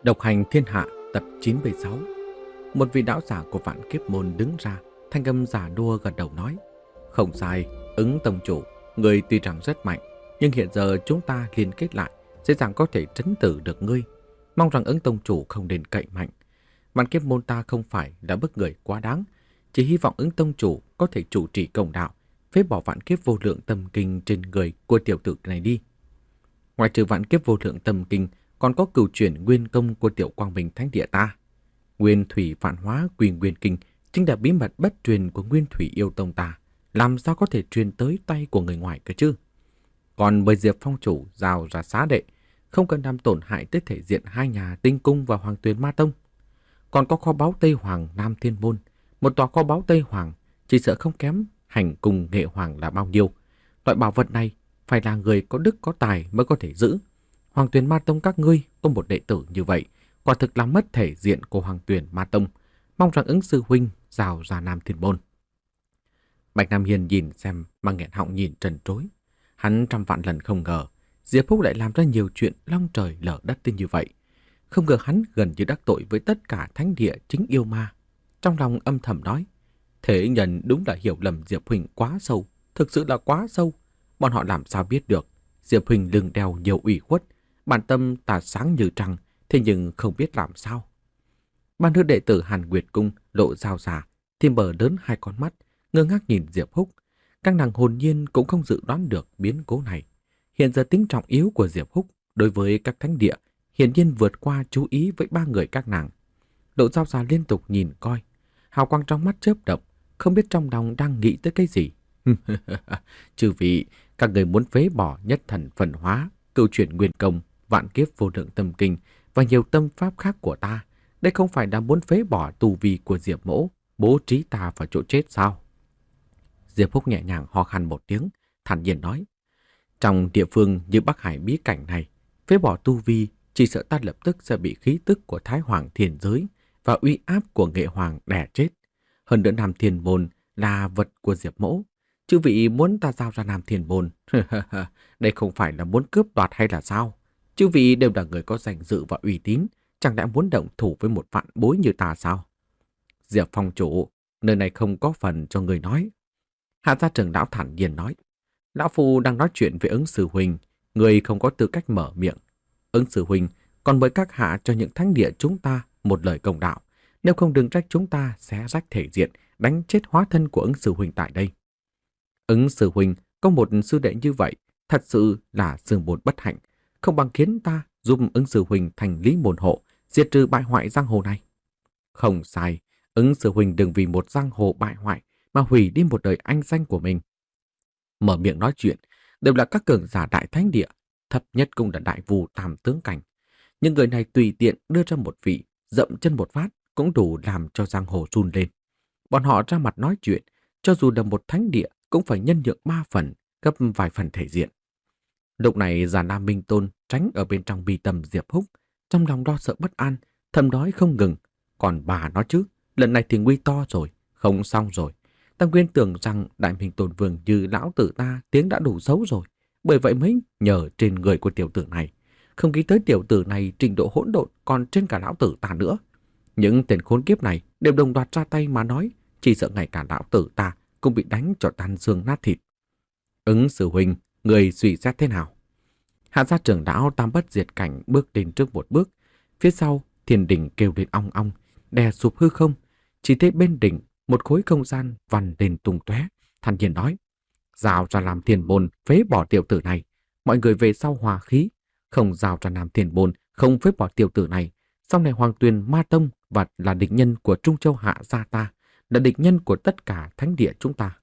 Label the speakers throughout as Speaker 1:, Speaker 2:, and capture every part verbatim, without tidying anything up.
Speaker 1: Độc hành thiên hạ tập chín mươi sáu. Một vị đạo giả của Vạn Kiếp Môn đứng ra, thanh âm giả đua gật đầu nói: Không sai, Ứng tông chủ, người tuy rằng rất mạnh, nhưng hiện giờ chúng ta liên kết lại, dễ dàng có thể trấn tử được ngươi. Mong rằng Ứng tông chủ không nên cậy mạnh. Vạn Kiếp Môn ta không phải là bức người quá đáng, chỉ hy vọng Ứng tông chủ có thể chủ trì công đạo, phế bỏ vạn kiếp vô lượng tâm kinh trên người của tiểu tử này đi. Ngoài trừ vạn kiếp vô lượng tâm kinh, còn có cửu chuyển nguyên công của tiểu quang minh thánh địa ta. Nguyên thủy vạn hóa quy nguyên kinh chính là bí mật bất truyền của nguyên thủy yêu tông ta, làm sao có thể truyền tới tay của người ngoài cơ chứ? Còn bởi Diệp Phong chủ giao ra xá đệ, không cần làm tổn hại tới thể diện hai nhà Tinh Cung và Hoàng Tuyền Ma Tông. Còn có kho báu Tây Hoàng Nam Thiên Môn, một tòa kho báu Tây Hoàng chỉ sợ không kém hành cung Nghệ Hoàng là bao nhiêu. Loại bảo vật này phải là người có đức có tài mới có thể giữ. Hoàng Tuyền Ma Tông các ngươi có một đệ tử như vậy, quả thực làm mất thể diện của Hoàng Tuyền Ma Tông. Mong rằng Ứng sư huynh rào ra Nam Thiên Môn. Bạch Nam Hiền nhìn xem mà nghẹn họng nhìn trần trối. Hắn trăm vạn lần không ngờ Diệp Phúc lại làm ra nhiều chuyện long trời lở đất đến như vậy. Không ngờ hắn gần như đắc tội với tất cả thánh địa chính yêu ma. Trong lòng âm thầm nói: Thế nhân đúng là hiểu lầm Diệp huynh quá sâu, thực sự là quá sâu. Bọn họ làm sao biết được Diệp huynh lưng đeo nhiều ủy khuất, bản tâm tà sáng như trăng, thế nhưng không biết làm sao. Ba nữ đệ tử Hàn Nguyệt Cung lộ dao giả, thì mở lớn hai con mắt, ngơ ngác nhìn Diệp Húc. Các nàng hồn nhiên cũng không dự đoán được biến cố này. Hiện giờ tính trọng yếu của Diệp Húc đối với các thánh địa hiển nhiên vượt qua chú ý với ba người các nàng. Lộ dao giả liên tục nhìn coi, hào quang trong mắt chớp động, không biết trong lòng đang nghĩ tới cái gì. Chư vị, các người muốn phế bỏ nhất thần phần hóa, cửu chuyển nguyên công, vạn kiếp vô lượng tâm kinh và nhiều tâm pháp khác của ta. Đây không phải là muốn phế bỏ tu vi của Diệp mỗ, bố trí ta vào chỗ chết sao? Diệp Phúc nhẹ nhàng ho khan một tiếng, thản nhiên nói: Trong địa phương như Bắc Hải bí cảnh này, phế bỏ tu vi chỉ sợ ta lập tức sẽ bị khí tức của Thái Hoàng Thiên Giới và uy áp của Nghệ Hoàng đè chết. Hơn nữa Nam Thiên Môn là vật của Diệp mỗ. Chư vị muốn ta giao ra Nam Thiên Môn, đây không phải là muốn cướp đoạt hay là sao? Chư vị đều là người có danh dự và uy tín, chẳng lẽ muốn động thủ với một vạn bối như ta sao? Diệp Phong chủ, nơi này không có phần cho người nói. Hạ gia trưởng lão thản nhiên nói: Lão phu đang nói chuyện với Ứng sư huynh, người không có tư cách mở miệng. Ứng sư huynh còn mời các hạ cho những thánh địa chúng ta một lời công đạo, nếu không đừng trách chúng ta xé rách thể diện, đánh chết hóa thân của Ứng sư huynh tại đây. Ứng sư huynh có một sư đệ như vậy, thật sự là sương bồn bất hạnh, không bằng khiến ta giúp Ứng sư huynh thành lý môn hộ, diệt trừ bại hoại giang hồ này. Không sai, Ứng sư huynh đừng vì một giang hồ bại hoại mà hủy đi một đời anh danh của mình. Mở miệng nói chuyện đều là các cường giả đại thánh địa, thấp nhất cũng là đại vù tam tướng cảnh. Nhưng người này tùy tiện đưa ra một vị, dậm chân một phát cũng đủ làm cho giang hồ run lên. Bọn họ ra mặt nói chuyện, cho dù là một thánh địa cũng phải nhân nhượng ba phần, gấp vài phần thể diện. Lúc này Già Nam Minh Tôn tránh ở bên trong bi tâm Diệp Húc, trong lòng lo sợ bất an, thầm nói không ngừng. Còn bà nói chứ, lần này thì nguy to rồi, không xong rồi. Ta nguyên tưởng rằng Đại Minh Tôn Vương như lão tử ta tiếng đã đủ xấu rồi, bởi vậy mới nhờ trên người của tiểu tử này. Không nghĩ tới tiểu tử này trình độ hỗn độn còn trên cả lão tử ta nữa. Những tên khốn kiếp này đều đồng loạt ra tay mà nói, chỉ sợ ngay cả lão tử ta cũng bị đánh cho tan xương nát thịt. Ứng sư huynh, người suy xét thế nào? Hạ gia trưởng lão Tam Bất Diệt Cảnh bước đến trước một bước, phía sau thiên đỉnh kêu lên ong ong, đè sụp hư không. Chỉ thấy bên đỉnh một khối không gian vằn lên tung tóe, thản nhiên nói: Giao ra Nam Thiên Môn, phế bỏ tiểu tử này. Mọi người về sau hòa khí, không giao ra Nam Thiên Môn, không phế bỏ tiểu tử này. Sau này Hoàng Tuyền Ma Tông và là địch nhân của Trung Châu Hạ gia ta, là địch nhân của tất cả thánh địa chúng ta.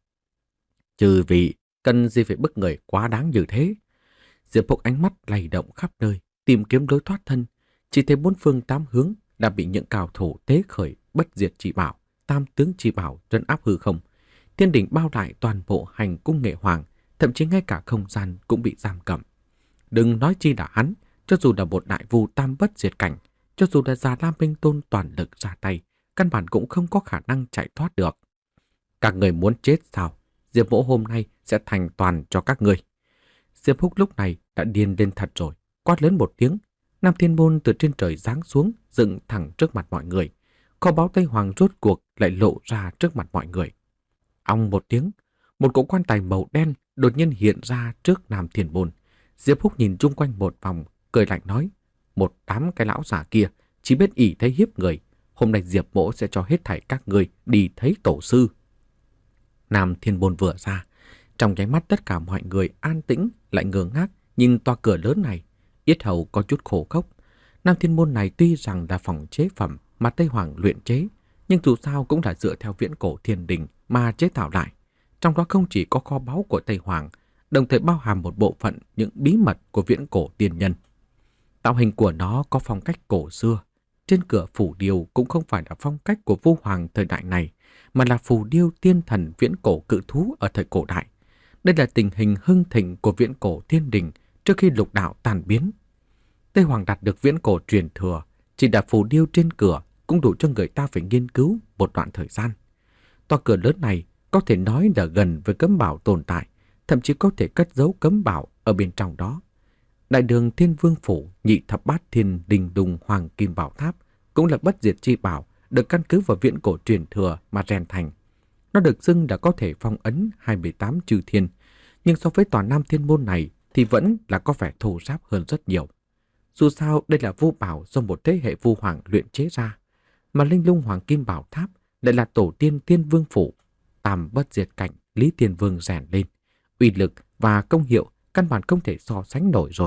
Speaker 1: Trừ vị, cần gì phải bức người quá đáng như thế? Diệp Phúc ánh mắt lay động khắp nơi, tìm kiếm lối thoát thân. Chỉ thấy bốn phương tám hướng đã bị những cao thủ tế khởi bất diệt chỉ bảo, tam tướng chỉ bảo trấn áp hư không. Thiên đỉnh bao lại toàn bộ hành cung Nghệ Hoàng, thậm chí ngay cả không gian cũng bị giam cầm. Đừng nói chi là hắn, cho dù là một đại vu tam bất diệt cảnh, cho dù là Già Lam Minh Tôn toàn lực ra tay, căn bản cũng không có khả năng chạy thoát được. Các người muốn chết sao? Diệp mỗ hôm nay sẽ thành toàn cho các người. Diệp Húc lúc này đã điên lên thật rồi, quát lớn một tiếng. Nam Thiên Môn từ trên trời giáng xuống, dựng thẳng trước mặt mọi người. Kho báu Tây Hoàng rốt cuộc lại lộ ra trước mặt mọi người. Ong một tiếng, một cỗ quan tài màu đen đột nhiên hiện ra trước Nam Thiên Môn. Diệp Húc nhìn chung quanh một vòng, cười lạnh nói, một đám cái lão già kia chỉ biết ỷ thế hiếp người. Hôm nay Diệp mỗ sẽ cho hết thảy các người đi thấy tổ sư. Nam Thiên Môn vừa ra, trong nháy mắt tất cả mọi người an tĩnh lại ngơ ngác nhìn tòa cửa lớn này. Yết hầu có chút khổ khốc. Nam Thiên Môn này tuy rằng là phòng chế phẩm mà Tây Hoàng luyện chế, nhưng dù sao cũng là dựa theo viễn cổ thiên đình mà chế tạo lại. Trong đó không chỉ có kho báu của Tây Hoàng, đồng thời bao hàm một bộ phận những bí mật của viễn cổ tiên nhân. Tạo hình của nó có phong cách cổ xưa. Trên cửa phù điêu cũng không phải là phong cách của Vu Hoàng thời đại này, mà là phù điêu tiên thần viễn cổ cự thú ở thời cổ đại. Đây là tình hình hưng thịnh của viễn cổ thiên đình trước khi lục đạo tàn biến. Tây Hoàng đạt được viễn cổ truyền thừa, chỉ đặt phù điêu trên cửa cũng đủ cho người ta phải nghiên cứu một đoạn thời gian. Tòa cửa lớn này có thể nói là gần với cấm bảo tồn tại, thậm chí có thể cất giấu cấm bảo ở bên trong đó. Đại đường Thiên Vương Phủ, nhị thập bát thiên đình đùng hoàng kim bảo tháp cũng là bất diệt chi bảo, được căn cứ vào viễn cổ truyền thừa mà rèn thành. Nó được xưng đã có thể phong ấn hai mươi tám chư thiên, nhưng so với tòa Nam Thiên Môn này thì vẫn là có vẻ thô ráp hơn rất nhiều. Dù sao đây là vô bảo do một thế hệ Vu Hoàng luyện chế ra, mà Linh Lung Hoàng Kim Bảo Tháp lại là tổ tiên Thiên Vương Phủ, tam bất diệt cảnh Lý Thiên Vương rèn lên, uy lực và công hiệu căn bản không thể so sánh nổi rồi.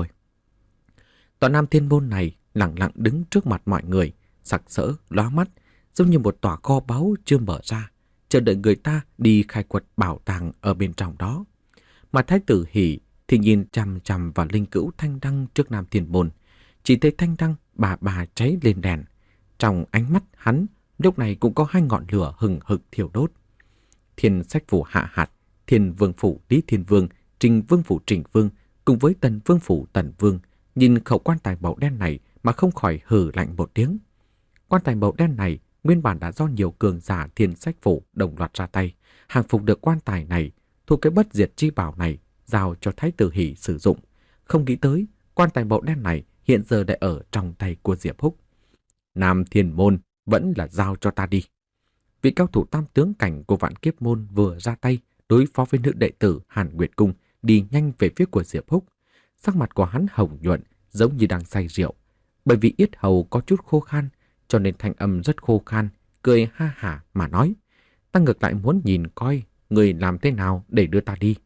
Speaker 1: Tòa Nam Thiên Môn này lặng lặng đứng trước mặt mọi người, sặc sỡ, lóa mắt, giống như một tòa kho báu chưa mở ra, chờ đợi người ta đi khai quật bảo tàng ở bên trong đó. Mà Thái tử Hỷ thì nhìn chằm chằm vào linh cữu thanh đăng trước Nam Thiên Môn, chỉ thấy thanh đăng bà bà cháy lên đèn. Trong ánh mắt hắn lúc này cũng có hai ngọn lửa hừng hực thiêu đốt. Thiên Sách Phủ Hạ Hạt, Thiên Vương Phủ Lý Thiên Vương, Trình Vương Phủ Trình Vương cùng với Tần Vương Phủ Tần Vương nhìn khẩu quan tài màu đen này mà không khỏi hừ lạnh một tiếng. Quan tài màu đen này nguyên bản đã do nhiều cường giả Thiên Sách Phủ đồng loạt ra tay, hàng phục được quan tài này, thu cái bất diệt chi bảo này giao cho Thái tử Hỷ sử dụng. Không nghĩ tới quan tài màu đen này hiện giờ đã ở trong tay của Diệp Húc. Nam Thiên Môn vẫn là giao cho ta đi. Vị cao thủ tam tướng cảnh của Vạn Kiếp Môn vừa ra tay đối phó với nữ đệ tử Hàn Nguyệt Cung, đi nhanh về phía của Diệp Húc. Sắc mặt của hắn hồng nhuận giống như đang say rượu, bởi vì yết hầu có chút khô khan, cho nên thanh âm rất khô khan, cười ha hả mà nói: "Ta ngược lại muốn nhìn coi người làm thế nào để đưa ta đi."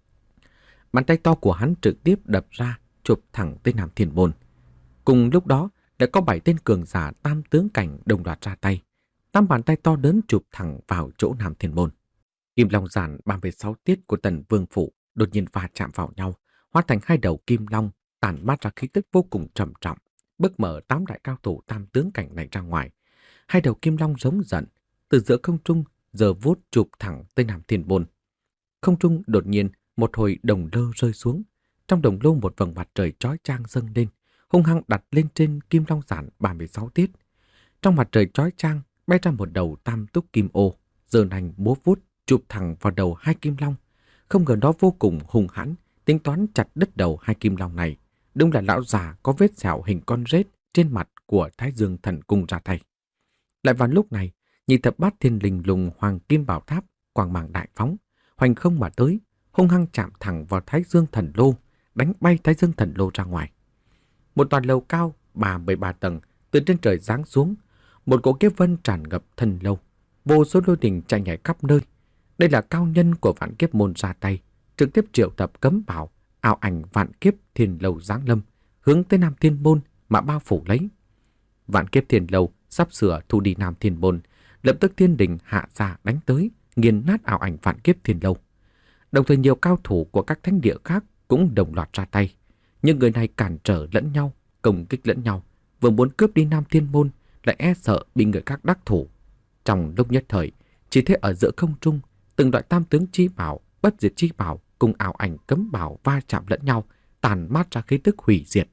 Speaker 1: Bàn tay to của hắn trực tiếp đập ra, chụp thẳng tới Nam Thiên Môn. Cùng lúc đó, đã có bảy tên cường giả tam tướng cảnh đồng loạt ra tay. Tám bàn tay to lớn chụp thẳng vào chỗ Nam Thiên Môn. Kim Long giản ba mươi sáu tiết của Tần Vương Phủ đột nhiên va chạm vào nhau, hóa thành hai đầu kim long, tản mát ra khí tức vô cùng trầm trọng, bức mở tám đại cao thủ tam tướng cảnh này ra ngoài. Hai đầu kim long giống giận, từ giữa không trung giờ vuốt chụp thẳng tới Nam Thiên Môn. Không trung đột nhiên một hồi đồng lơ rơi xuống, trong đồng lô một vầng mặt trời chói chang dâng lên, hung hăng đặt lên trên Kim Long giản ba mươi sáu tiết. Trong mặt trời chói chang bay ra một đầu tam túc kim ô, giơ nành múa vuốt chụp thẳng vào đầu hai kim long. Không ngờ nó vô cùng hung hãn, tính toán chặt đứt đầu hai kim long này. Đúng là lão già có vết sẹo hình con rết trên mặt của Thái Dương Thần Cung ra tay. Lại vào lúc này, nhị thập bát thiên linh lùng hoàng kim bảo tháp quang mang đại phóng, hoành không mà tới, hung hăng chạm thẳng vào Thái Dương Thần Lô, đánh bay Thái Dương Thần Lô ra ngoài. Một tòa lầu cao ba mươi ba tầng từ trên trời giáng xuống, một cỗ kiếp vân tràn ngập thần lâu, vô số lôi đình chạy nhảy khắp nơi. Đây là cao nhân của Vạn Kiếp Môn ra tay, trực tiếp triệu tập cấm bảo, ảo ảnh vạn kiếp thiên lâu giáng lâm, hướng tới Nam Thiên Môn mà bao phủ lấy. Vạn Kiếp Thiên Lâu sắp sửa thu đi Nam Thiên Môn, lập tức thiên đình hạ ra đánh tới, nghiền nát ảo ảnh Vạn Kiếp Thiên Lâu. Đồng thời nhiều cao thủ của các thánh địa khác cũng đồng loạt ra tay. Nhưng người này cản trở lẫn nhau, công kích lẫn nhau, vừa muốn cướp đi Nam Thiên Môn, lại e sợ bị người khác đắc thủ. Trong lúc nhất thời, chỉ thấy ở giữa không trung, từng loại tam tướng chi bảo, bất diệt chi bảo cùng ảo ảnh cấm bảo va chạm lẫn nhau, tàn mát ra khí tức hủy diệt.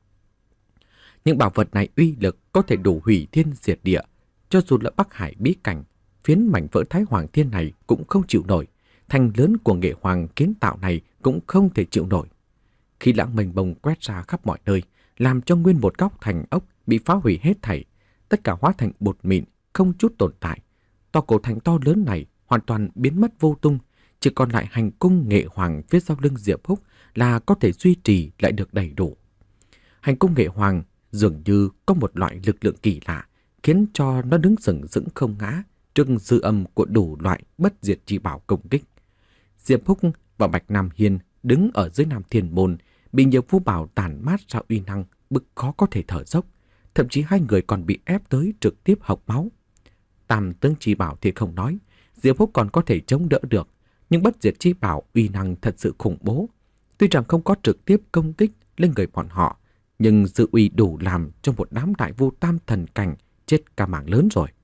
Speaker 1: Những bảo vật này uy lực có thể đủ hủy thiên diệt địa, cho dù là Bắc Hải bí cảnh, phiến mảnh vỡ Thái Hoàng Thiên này cũng không chịu nổi, thành lớn của nghệ hoàng kiến tạo này cũng không thể chịu nổi. Khi lãng mênh mông quét ra khắp mọi nơi, làm cho nguyên một góc thành ốc bị phá hủy hết thảy, tất cả hóa thành bột mịn, không chút tồn tại. Tòa cổ thành to lớn này hoàn toàn biến mất vô tung, chỉ còn lại hành cung nghệ hoàng phía sau lưng Diệp Húc là có thể duy trì lại được đầy đủ. Hành cung nghệ hoàng dường như có một loại lực lượng kỳ lạ, khiến cho nó đứng sừng sững không ngã trước dư âm của đủ loại bất diệt chi bảo công kích. Diệp Húc và Bạch Nam Hiên đứng ở dưới Nam Thiên Môn, bị nhiều phú bảo tàn mát ra uy năng, bức khó có thể thở dốc. Thậm chí hai người còn bị ép tới trực tiếp hộc máu. Tam tướng chi bảo thì không nói, Diệp Húc còn có thể chống đỡ được, nhưng bất diệt chi bảo uy năng thật sự khủng bố. Tuy rằng không có trực tiếp công kích lên người bọn họ, nhưng dư uy đủ làm cho một đám đại vu tam thần cảnh chết cả mảng lớn rồi.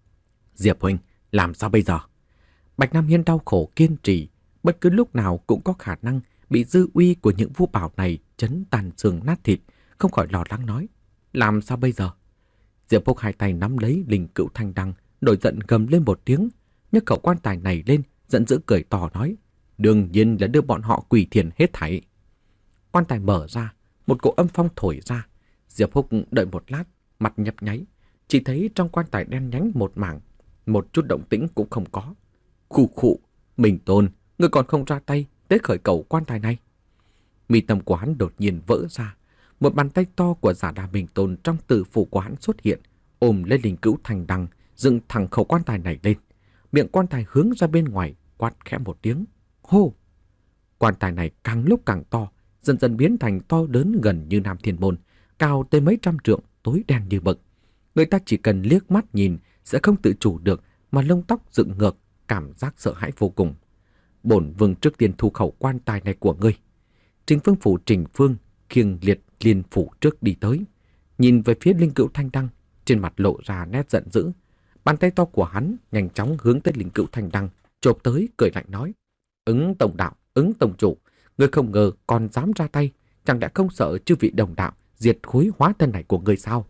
Speaker 1: Diệp huynh, làm sao bây giờ? Bạch Nam Hiên đau khổ kiên trì, bất cứ lúc nào cũng có khả năng bị dư uy của những vu bảo này chấn tàn xương nát thịt, không khỏi lo lắng nói. Làm sao bây giờ? Diệp Húc hai tay nắm lấy linh cữu thanh đăng, nổi giận gầm lên một tiếng, nhấc khẩu quan tài này lên, giận dữ cười to nói. Đương nhiên là đưa bọn họ quỳ thiền hết thảy. Quan tài mở ra, một cỗ âm phong thổi ra. Diệp Húc đợi một lát, mặt nhấp nháy, chỉ thấy trong quan tài đen nhánh một mảng, một chút động tĩnh cũng không có. Khụ khụ, Minh Tôn, ngươi còn không ra tay tới khởi cầu quan tài này. Mi tâm của hắn đột nhiên vỡ ra, một bàn tay to của Giả Đà Minh Tôn trong tử phủ của hắn xuất hiện, ôm lấy linh cữu thành đăng, dựng thẳng khẩu quan tài này lên. Miệng quan tài hướng ra bên ngoài, quát khẽ một tiếng. Hô! Quan tài này càng lúc càng to, dần dần biến thành to lớn gần như Nam Thiên Môn, cao tới mấy trăm trượng, tối đen như mực. Người ta chỉ cần liếc mắt nhìn sẽ không tự chủ được mà lông tóc dựng ngược, cảm giác sợ hãi vô cùng. Bổn vương trước tiên thu khẩu quan tài này của ngươi. Trình Phương phủ Trình Phương khiêng liệt liên phủ trước đi tới, nhìn về phía linh cữu thanh đăng, trên mặt lộ ra nét giận dữ. Bàn tay to của hắn nhanh chóng hướng tới linh cữu thanh đăng, chộp tới cười lạnh nói. Ứng tổng đạo, ứng tổng chủ, ngươi không ngờ còn dám ra tay, chẳng lẽ không sợ chư vị đồng đạo diệt khối hóa thân này của ngươi sao?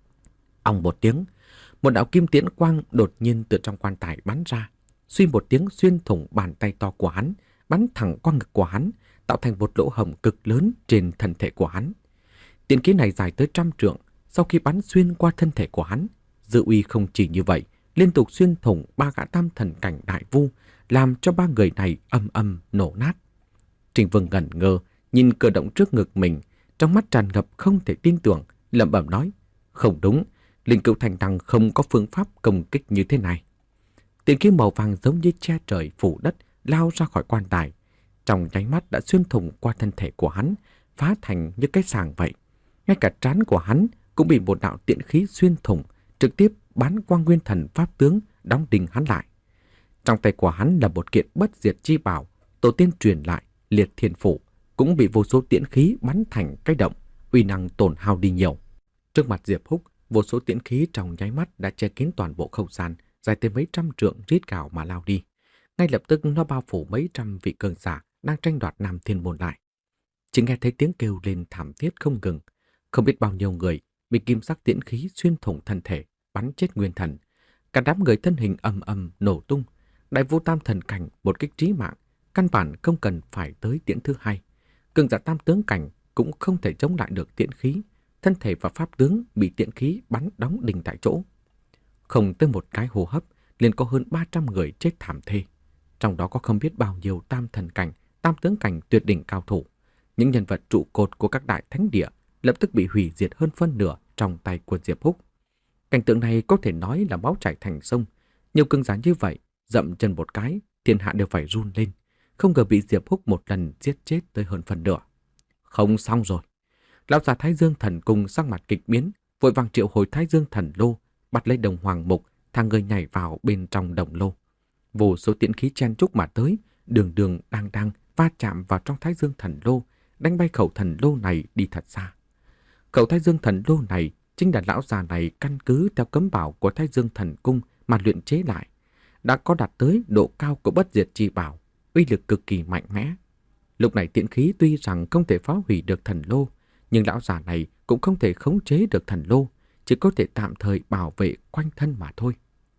Speaker 1: Ong một tiếng, một đạo kim tiễn quang đột nhiên từ trong quan tài bắn ra, suy một tiếng xuyên thủng bàn tay to của hắn, bắn thẳng qua ngực của hắn, tạo thành một lỗ hổng cực lớn trên thân thể của hắn. Tiễn khí này dài tới trăm trượng, sau khi bắn xuyên qua thân thể của hắn, dư uy không chỉ như vậy, liên tục xuyên thủng ba gã tam thần cảnh đại vu, làm cho ba người này âm âm nổ nát. Trình Vương ngẩn ngơ, nhìn cử động trước ngực mình, trong mắt tràn ngập không thể tin tưởng, lẩm bẩm nói: không đúng, linh cữu thành đăng không có phương pháp công kích như thế này. Tiễn khí màu vàng giống như che trời phủ đất lao ra khỏi quan tài, trong nháy mắt đã xuyên thủng qua thân thể của hắn, phá thành như cái sàng vậy. Ngay cả trán của hắn cũng bị một đạo tiễn khí xuyên thủng, trực tiếp bắn qua nguyên thần pháp tướng đóng đinh hắn lại. Trong tay của hắn là một kiện bất diệt chi bảo, tổ tiên truyền lại liệt thiên phủ, cũng bị vô số tiễn khí bắn thành cái động, uy năng tổn hao đi nhiều. Trước mặt Diệp Húc, vô số tiễn khí trong nháy mắt đã che kín toàn bộ không gian, dài tới mấy trăm trượng rít gào mà lao đi. Ngay lập tức nó bao phủ mấy trăm vị cường giả đang tranh đoạt Nam Thiên Môn lại. Chỉ nghe thấy tiếng kêu lên thảm thiết không ngừng, không biết bao nhiêu người bị kim sắc tiễn khí xuyên thủng thân thể, bắn chết nguyên thần. Cả đám người thân hình ầm ầm nổ tung, đại vu tam thần cảnh một kích trí mạng, căn bản không cần phải tới tiễn thứ hai. Cường giả tam tướng cảnh cũng không thể chống lại được tiễn khí, thân thể và pháp tướng bị tiễn khí bắn đóng đinh tại chỗ. Không tới một cái hô hấp, liền có hơn ba trăm người chết thảm thê. Trong đó có không biết bao nhiêu tam thần cảnh, tam tướng cảnh tuyệt đỉnh cao thủ. Những nhân vật trụ cột của các đại thánh địa lập tức bị hủy diệt hơn phân nửa trong tay của Diệp Húc. Cảnh tượng này có thể nói là máu chảy thành sông. Nhiều cường giả như vậy, dậm chân một cái, thiên hạ đều phải run lên. Không ngờ bị Diệp Húc một lần giết chết tới hơn phần nửa. Không xong rồi. Lão già Thái Dương Thần Cung sắc mặt kịch biến, vội vàng triệu hồi Thái Dương Thần Lô, bắt lấy đồng hoàng mục, thang người nhảy vào bên trong đồng lô. Vô số tiễn khí chen chúc mà tới, đường đường đang đang va chạm vào trong Thái Dương Thần Lô, đánh bay khẩu thần lô này đi thật xa. Khẩu Thái Dương Thần Lô này chính là lão già này căn cứ theo cấm bảo của Thái Dương Thần Cung mà luyện chế lại, đã có đạt tới độ cao của bất diệt chi bảo, uy lực cực kỳ mạnh mẽ. Lúc này tiễn khí tuy rằng không thể phá hủy được thần lô, nhưng lão già này cũng không thể khống chế được thần lô, chỉ có thể tạm thời bảo vệ quanh thân mà thôi.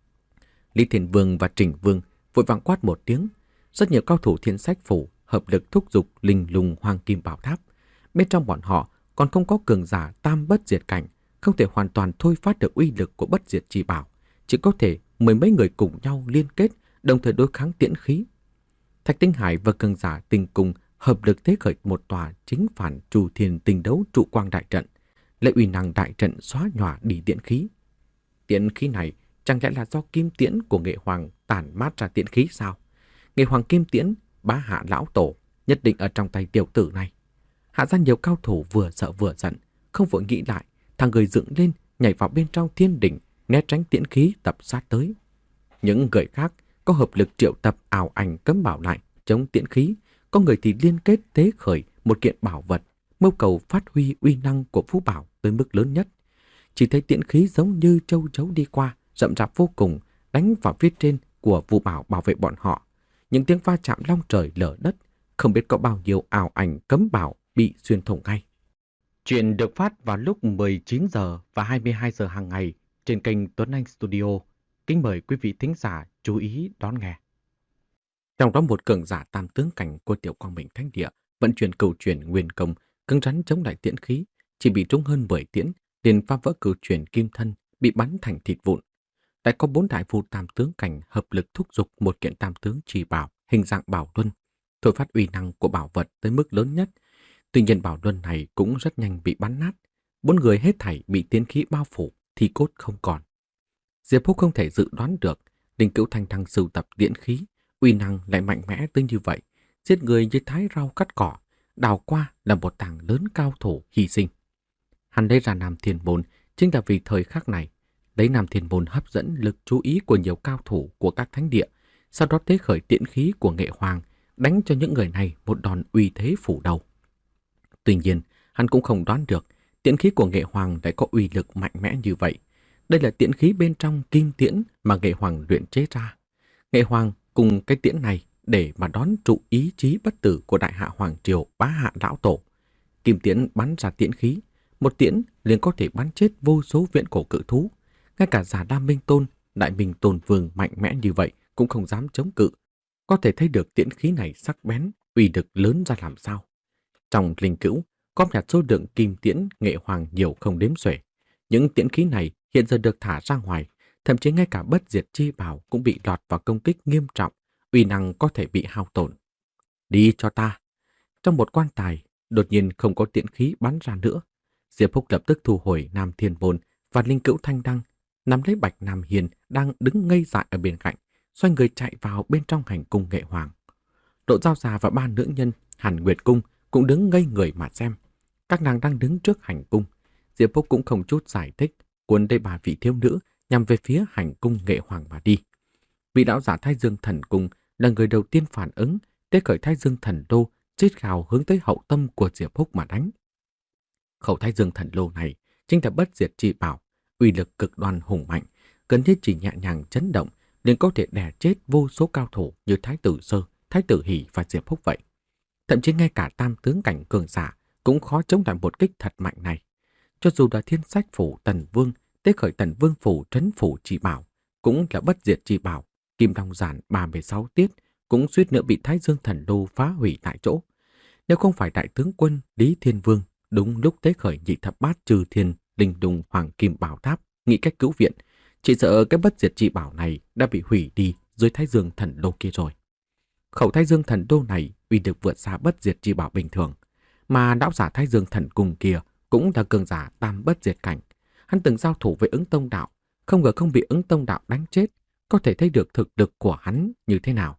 Speaker 1: Lý Thiền Vương và Trình Vương vội vàng quát một tiếng, rất nhiều cao thủ Thiên Sách phủ hợp lực thúc giục linh lùng hoàng kim bảo tháp. Bên trong bọn họ còn không có cường giả tam bất diệt cảnh, không thể hoàn toàn thôi phát được uy lực của bất diệt chi bảo, chỉ có thể mười mấy người cùng nhau liên kết, đồng thời đối kháng tiễn khí. Thạch Tinh Hải và cường giả tình cùng hợp lực thế khởi một tòa chính phản Trù Thiên Tinh Đấu trụ quang đại trận, lấy uy năng đại trận xóa nhòa đi tiễn khí. Tiễn khí này chẳng lẽ là do kim tiễn của Nghệ Hoàng tản mát ra tiễn khí sao? Nghệ Hoàng kim tiễn bá hạ lão tổ nhất định ở trong tay tiểu tử này. Hạ ra nhiều cao thủ vừa sợ vừa giận, không vội nghĩ lại, thằng người dựng lên nhảy vào bên trong thiên đỉnh, né tránh tiễn khí tập sát tới. Những người khác có hợp lực triệu tập ảo ảnh cấm bảo lại chống tiễn khí, có người thì liên kết tế khởi một kiện bảo vật, mưu cầu phát huy uy năng của phú bảo tới mức lớn nhất. Chỉ thấy tiễn khí giống như châu chấu đi qua, rậm rạp vô cùng, đánh vào phía trên của phú bảo bảo vệ bọn họ. Những tiếng va chạm long trời lở đất, không biết có bao nhiêu ảo ảnh cấm bảo bị xuyên thủng ngay. Chuyện được phát vào lúc mười chín giờ và hai mươi hai giờ hàng ngày trên kênh Tuấn Anh Studio. Kính mời quý vị thính giả chú ý đón nghe. Trong đó một cường giả tam tướng cảnh của Tiểu Quang Minh Thánh Địa vận chuyển cửu chuyển nguyên công, cứng rắn chống lại tiễn khí, chỉ bị trúng hơn mười tiễn, liền phá vỡ cửu chuyển kim thân, bị bắn thành thịt vụn. Lại có bốn đại phu tam tướng cảnh hợp lực thúc giục một kiện tam tướng trì bảo hình dạng bảo luân, thôi phát uy năng của bảo vật tới mức lớn nhất. Tuy nhiên bảo luân này cũng rất nhanh bị bắn nát, bốn người hết thảy bị tiễn khí bao phủ, thì cốt không còn. Diệp Húc không thể dự đoán được Linh Cữu Thanh Thăng sưu tập tiễn khí, uy năng lại mạnh mẽ tới như vậy, giết người như thái rau cắt cỏ, đào qua là một tảng lớn cao thủ hy sinh. Hắn lấy ra Nam Thiên Môn chính là vì thời khắc này, lấy Nam Thiên Môn hấp dẫn lực chú ý của nhiều cao thủ của các thánh địa, sau đó tế khởi tiễn khí của Nghệ Hoàng, đánh cho những người này một đòn uy thế phủ đầu. Tuy nhiên, hắn cũng không đoán được tiễn khí của Nghệ Hoàng lại có uy lực mạnh mẽ như vậy. Đây là tiễn khí bên trong kim tiễn mà Nghệ Hoàng luyện chế ra. Nghệ Hoàng cùng cái tiễn này để mà đón trụ ý chí bất tử của Đại Hạ Hoàng Triều bá hạ lão tổ. Kim tiễn bắn ra tiễn khí, một tiễn liền có thể bắn chết vô số viễn cổ cự thú. Ngay cả giả Đam Minh Tôn, Đại Minh Tôn Vương mạnh mẽ như vậy cũng không dám chống cự. Có thể thấy được tiễn khí này sắc bén, uy lực lớn ra làm sao. Trong linh cữu, có nhặt số lượng kim tiễn Nghệ Hoàng nhiều không đếm xuể. Những tiễn khí này hiện giờ được thả ra ngoài, thậm chí ngay cả bất diệt chi bảo cũng bị lọt vào công kích nghiêm trọng, uy năng có thể bị hao tổn. Đi cho ta! Trong một quan tài, đột nhiên không có tiễn khí bắn ra nữa. Diệp Húc lập tức thu hồi Nam Thiên Môn và Linh Cữu Thanh Đăng, nắm lấy Bạch Nam Hiền đang đứng ngây dại ở bên cạnh, xoay người chạy vào bên trong hành cung Nghệ Hoàng. Độ Giao Già và ba nữ nhân Hàn Nguyệt Cung cũng đứng ngây người mà xem. Các nàng đang đứng trước hành cung. Diệp Húc cũng không chút giải thích, cuốn đây bà vị thiếu nữ nhằm về phía hành cung Nghệ Hoàng mà đi. Vị đạo giả Thái Dương Thần Cung là người đầu tiên phản ứng, tế khởi Thái Dương Thần Lô, rít gào hướng tới hậu tâm của Diệp Húc mà đánh. Khẩu Thái Dương Thần Lô này chính là bất diệt chi bảo, uy lực cực đoan hùng mạnh, gần như chỉ nhẹ nhàng chấn động liền có thể đè chết vô số cao thủ như Thái tử Sơ, Thái tử Hỷ và Diệp Húc vậy. Thậm chí ngay cả tam tướng cảnh cường giả cũng khó chống lại một kích thật mạnh này. Cho dù là Thiên Sách Phủ Tần Vương, tế khởi Tần Vương Phủ Trấn Phủ Chi Bảo, cũng là bất diệt chi bảo, Kim Long Giản ba mươi sáu tiết, cũng suýt nữa bị Thái Dương Thần Lô phá hủy tại chỗ. Nếu không phải đại tướng quân Lý Thiên Vương đúng lúc tế khởi nhị thập bát trừ thiên linh đùng hoàng kim bảo tháp nghĩ cách cứu viện, chỉ sợ cái bất diệt chi bảo này đã bị hủy đi dưới Thái Dương Thần Lô kia rồi. Khẩu Thái Dương Thần Lô này uy lực vượt xa bất diệt chi bảo bình thường, mà đạo giả Thái Dương Thần Cung kia cũng là cường giả tam bất diệt cảnh. Hắn từng giao thủ với Ứng Tông Đạo, không ngờ không bị Ứng Tông Đạo đánh chết, có thể thấy được thực lực của hắn như thế nào.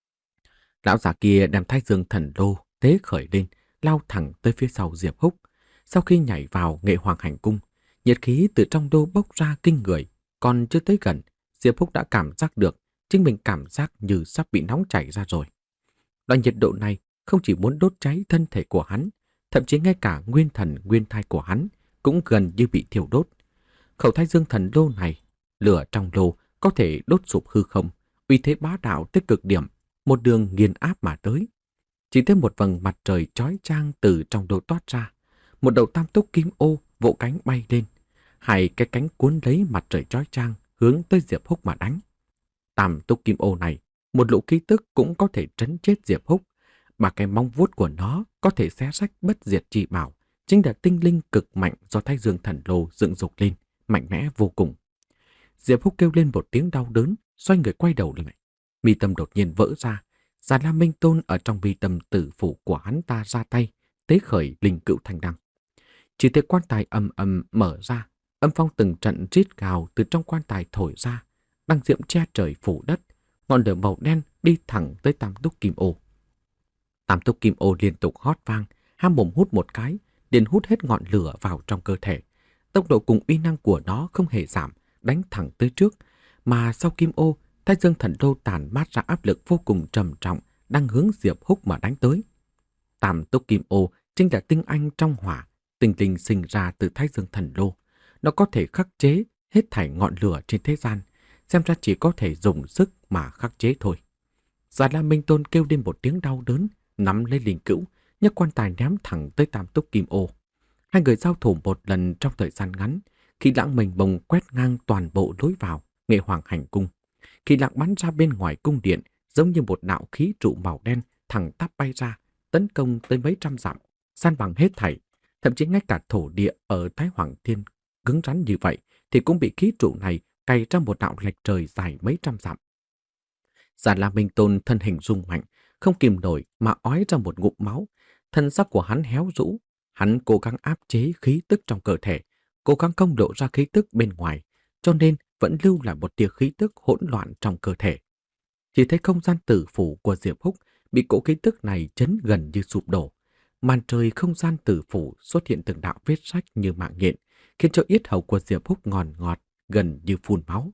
Speaker 1: Lão giả kia đem Thái Dương Thần Lô tế khởi lên, lao thẳng tới phía sau Diệp Húc. Sau khi nhảy vào Nghệ Hoàng hành cung, nhiệt khí từ trong đô bốc ra kinh người, còn chưa tới gần, Diệp Húc đã cảm giác được chính mình cảm giác như sắp bị nóng chảy ra rồi. Loại nhiệt độ này không chỉ muốn đốt cháy thân thể của hắn, thậm chí ngay cả nguyên thần nguyên thai của hắn cũng gần như bị thiêu đốt. Khẩu Thái Dương Thần Lô này, lửa trong lô có thể đốt sụp hư không, uy thế bá đạo tới cực điểm, một đường nghiền áp mà tới. Chỉ thấy một vầng mặt trời chói chang từ trong lô toát ra, một đầu tam túc kim ô vỗ cánh bay lên, hai cái cánh cuốn lấy mặt trời chói chang hướng tới Diệp Húc mà đánh. Tam túc kim ô này, một lũ khí tức cũng có thể trấn chết Diệp Húc, mà cái móng vuốt của nó có thể xé rách bất diệt chi bảo, chính là tinh linh cực mạnh do Thái Dương Thần Lô dựng dục lên, mạnh mẽ vô cùng. Diệp Húc kêu lên một tiếng đau đớn, xoay người quay đầu lại. Mi tâm đột nhiên vỡ ra, Già Lam Minh Tôn ở trong mi tâm tử phủ của hắn ta ra tay, tế khởi linh cữu thanh đăng. Chỉ thấy quan tài ầm ầm mở ra, âm phong từng trận rít gào từ trong quan tài thổi ra, đăng diệm che trời phủ đất, ngọn lửa màu đen đi thẳng tới Tam Túc Kim Ô. Tam Túc Kim Ô liên tục hót vang, há mồm hút một cái, liền hút hết ngọn lửa vào trong cơ thể. Tốc độ cùng uy năng của nó không hề giảm, đánh thẳng tới trước, mà sau Kim Ô, Thái Dương Thần Lô tản mát ra áp lực vô cùng trầm trọng, đang hướng Diệp Húc mà đánh tới. Tam Túc Kim Ô chính là tinh anh trong hỏa, tinh linh sinh ra từ Thái Dương Thần Lô. Nó có thể khắc chế hết thảy ngọn lửa trên thế gian, xem ra chỉ có thể dùng sức mà khắc chế thôi. Già Lam Minh Tôn kêu lên một tiếng đau đớn, nắm lấy linh cữu, nhấc quan tài ném thẳng tới Tam Túc Kim Ô. Hai người giao thủ một lần trong thời gian ngắn, khi lãng mình bồng quét ngang toàn bộ lối vào Nghệ Hoàng Hành Cung. Khi lãng bắn ra bên ngoài cung điện, giống như một đạo khí trụ màu đen thẳng tắp bay ra, tấn công tới mấy trăm dặm, san bằng hết thảy. Thậm chí ngay cả thổ địa ở Thái Hoàng Thiên cứng rắn như vậy thì cũng bị khí trụ này cày ra một đạo lệch trời dài mấy trăm dặm. Già La Minh Tôn thân hình rung mạnh, không kìm nổi mà ói ra một ngụm máu. Thân xác của hắn héo rũ, hắn cố gắng áp chế khí tức trong cơ thể, cố gắng không lộ ra khí tức bên ngoài, cho nên vẫn lưu lại một tia khí tức hỗn loạn trong cơ thể. Chỉ thấy không gian tử phủ của Diệp Húc bị cỗ khí tức này chấn gần như sụp đổ. Màn trời không gian tử phủ xuất hiện từng đạo vết rách như mạng nhện, khiến cho yết hầu của Diệp Húc ngòn ngọt, gần như phun máu.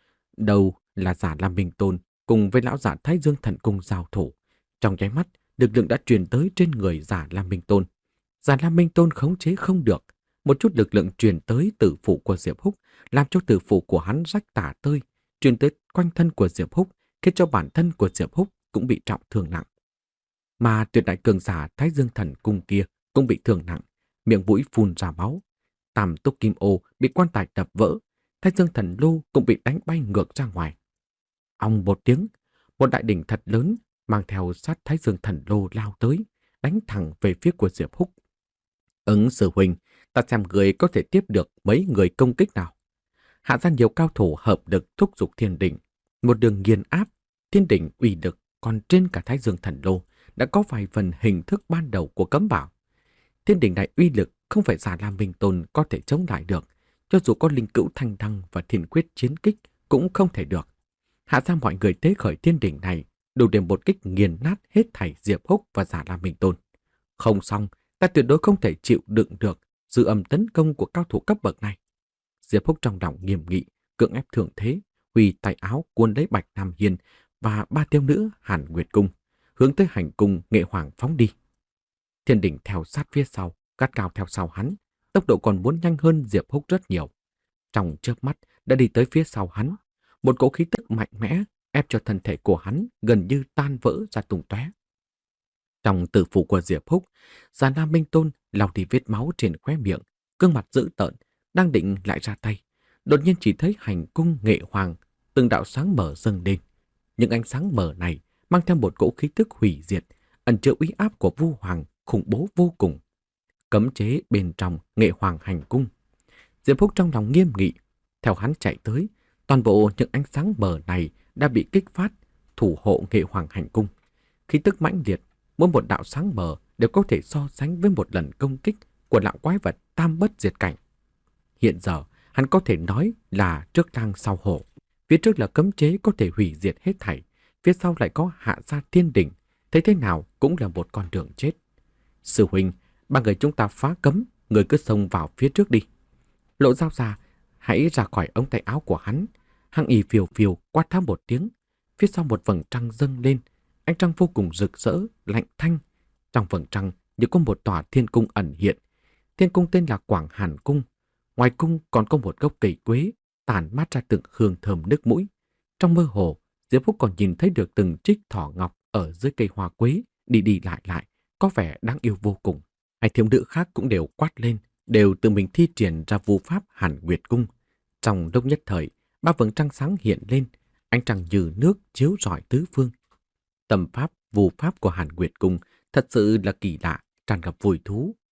Speaker 1: Đầu là giả Lam Minh Tôn cùng với lão giả Thái Dương Thần Cung giao thủ. Trong nháy mắt, lực lượng đã truyền tới trên người giả Lam Minh Tôn. Giả Lam Minh Tôn khống chế không được. Một chút lực lượng truyền tới tử phủ của Diệp Húc, làm cho tử phủ của hắn rách tả tơi, truyền tới quanh thân của Diệp Húc, khiến cho bản thân của Diệp Húc cũng bị trọng thương nặng. Mà tuyệt đại cường giả Thái Dương Thần Cung kia cũng bị thương nặng, miệng mũi phun ra máu. Tam Túc Kim Ô bị quan tài đập vỡ, Thái Dương Thần Lô cũng bị đánh bay ngược ra ngoài. Ong một tiếng, một đại đỉnh thật lớn mang theo sát Thái Dương Thần Lô lao tới, đánh thẳng về phía của Diệp Húc. Ứng sư huynh, ta xem người có thể tiếp được mấy người công kích nào. Hạ ra nhiều cao thủ hợp lực thúc giục thiên đỉnh, một đường nghiền áp. Thiên đỉnh uy lực còn trên cả Thái Dương Thần Lô, đã có vài phần hình thức ban đầu của cấm bảo. Thiên đỉnh này uy lực không phải giả Lam Minh Tôn có thể chống lại được, cho dù có linh cữu thanh đăng và thiên quyết chiến kích cũng không thể được. Hạ ra mọi người tế khởi thiên đỉnh này đủ để một kích nghiền nát hết thảy Diệp Húc và giả Lam Minh Tôn. Không xong, ta tuyệt đối không thể chịu đựng được dư âm tấn công của cao thủ cấp bậc này. Diệp Húc trong lòng nghiêm nghị, cưỡng ép thượng thế, huy tay áo cuốn lấy Bạch Nam Hiên và ba thiếu nữ Hàn Nguyệt Cung, hướng tới hành cung Nghệ Hoàng phóng đi. Thiên đỉnh theo sát phía sau, gắt gao theo sau hắn, tốc độ còn muốn nhanh hơn Diệp Húc rất nhiều. Trong chớp mắt đã đi tới phía sau hắn, một cỗ khí tức mạnh mẽ ép cho thân thể của hắn gần như tan vỡ ra tung tóe. Trong tử phủ của Diệp Húc, Già Lam Minh Tôn lau đi vết máu trên khóe miệng, gương mặt dữ tợn, đang định lại ra tay. Đột nhiên chỉ thấy hành cung Nghệ Hoàng, từng đạo sáng mở dâng lên. Những ánh sáng mở này mang theo một cỗ khí tức hủy diệt, ẩn chứa uy áp của Vu Hoàng khủng bố vô cùng. Cấm chế bên trong Nghệ Hoàng hành cung. Diệp Húc trong lòng nghiêm nghị, theo hắn chạy tới, toàn bộ những ánh sáng mở này đã bị kích phát, thủ hộ Nghệ Hoàng hành cung. Khí tức mãnh liệt, mỗi một đạo sáng mở đều có thể so sánh với một lần công kích của lão quái vật tam bất diệt cảnh. Hiện giờ, hắn có thể nói là trước lang sau hổ. Phía trước là cấm chế có thể hủy diệt hết thảy, phía sau lại có hạ gia thiên đỉnh, thấy thế nào cũng là một con đường chết. Sư huynh, ba người chúng ta phá cấm, người cứ xông vào phía trước đi. Lộ Dao ra, hãy ra khỏi ống tay áo của hắn. Hăng ì phiêu phiêu quát tháo một tiếng, phía sau một vầng trăng dâng lên, ánh trăng vô cùng rực rỡ, lạnh thanh. Trong vầng trăng như có một tòa thiên cung ẩn hiện. Thiên cung tên là Quảng Hàn Cung. Ngoài cung còn có một gốc cây quế tản mát ra từng hương thơm nước mũi. Trong mơ hồ, Diệp Húc còn nhìn thấy được từng trích thỏ ngọc ở dưới cây hoa quế đi đi lại lại, có vẻ đáng yêu vô cùng. Hai thiếu nữ khác cũng đều quát lên, đều tự mình thi triển ra vu pháp Hàn Nguyệt Cung. Trong lúc nhất thời, ba vầng trăng sáng hiện lên, ánh trăng như nước chiếu rọi tứ phương. Tâm pháp, vu pháp của Hàn Nguyệt Cung thật sự là kỳ lạ, tràn ngập vui thú,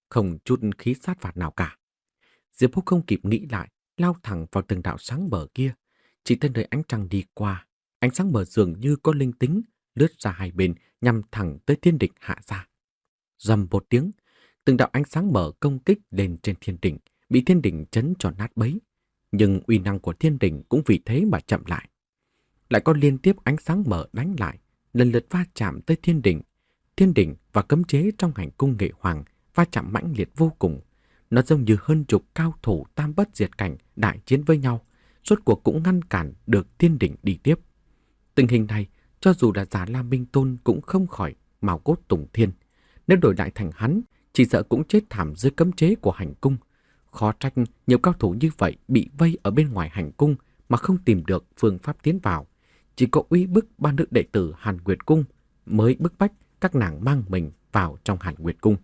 Speaker 1: không chút khí sát phạt nào cả. Diệp Húc không kịp nghĩ lại, lao thẳng vào từng đạo sáng mờ kia. Chỉ tới nơi ánh trăng đi qua, ánh sáng mờ dường như có linh tính, lướt ra hai bên nhằm thẳng tới thiên đỉnh hạ ra. Rầm một tiếng, từng đạo ánh sáng mờ công kích lên trên thiên đỉnh, bị thiên đỉnh chấn cho nát bấy. Nhưng uy năng của thiên đỉnh cũng vì thế mà chậm lại. Lại có liên tiếp ánh sáng mờ đánh lại, lần lượt va chạm tới thiên đỉnh. Thiên đỉnh và cấm chế trong hành cung Nghệ Hoàng va chạm mãnh liệt vô cùng. Nó giống như hơn chục cao thủ tam bất diệt cảnh đại chiến với nhau, rốt cuộc cũng ngăn cản được thiên đỉnh đi tiếp. Tình hình này, cho dù là Già La Minh Tôn cũng không khỏi mào cốt tùng thiên. Nếu đổi lại thành hắn, chỉ sợ cũng chết thảm dưới cấm chế của hành cung. Khó trách nhiều cao thủ như vậy bị vây ở bên ngoài hành cung mà không tìm được phương pháp tiến vào. Chỉ có uy bức ba nữ đệ tử Hàn Nguyệt Cung mới bức bách các nàng mang mình vào trong Hàn Nguyệt Cung.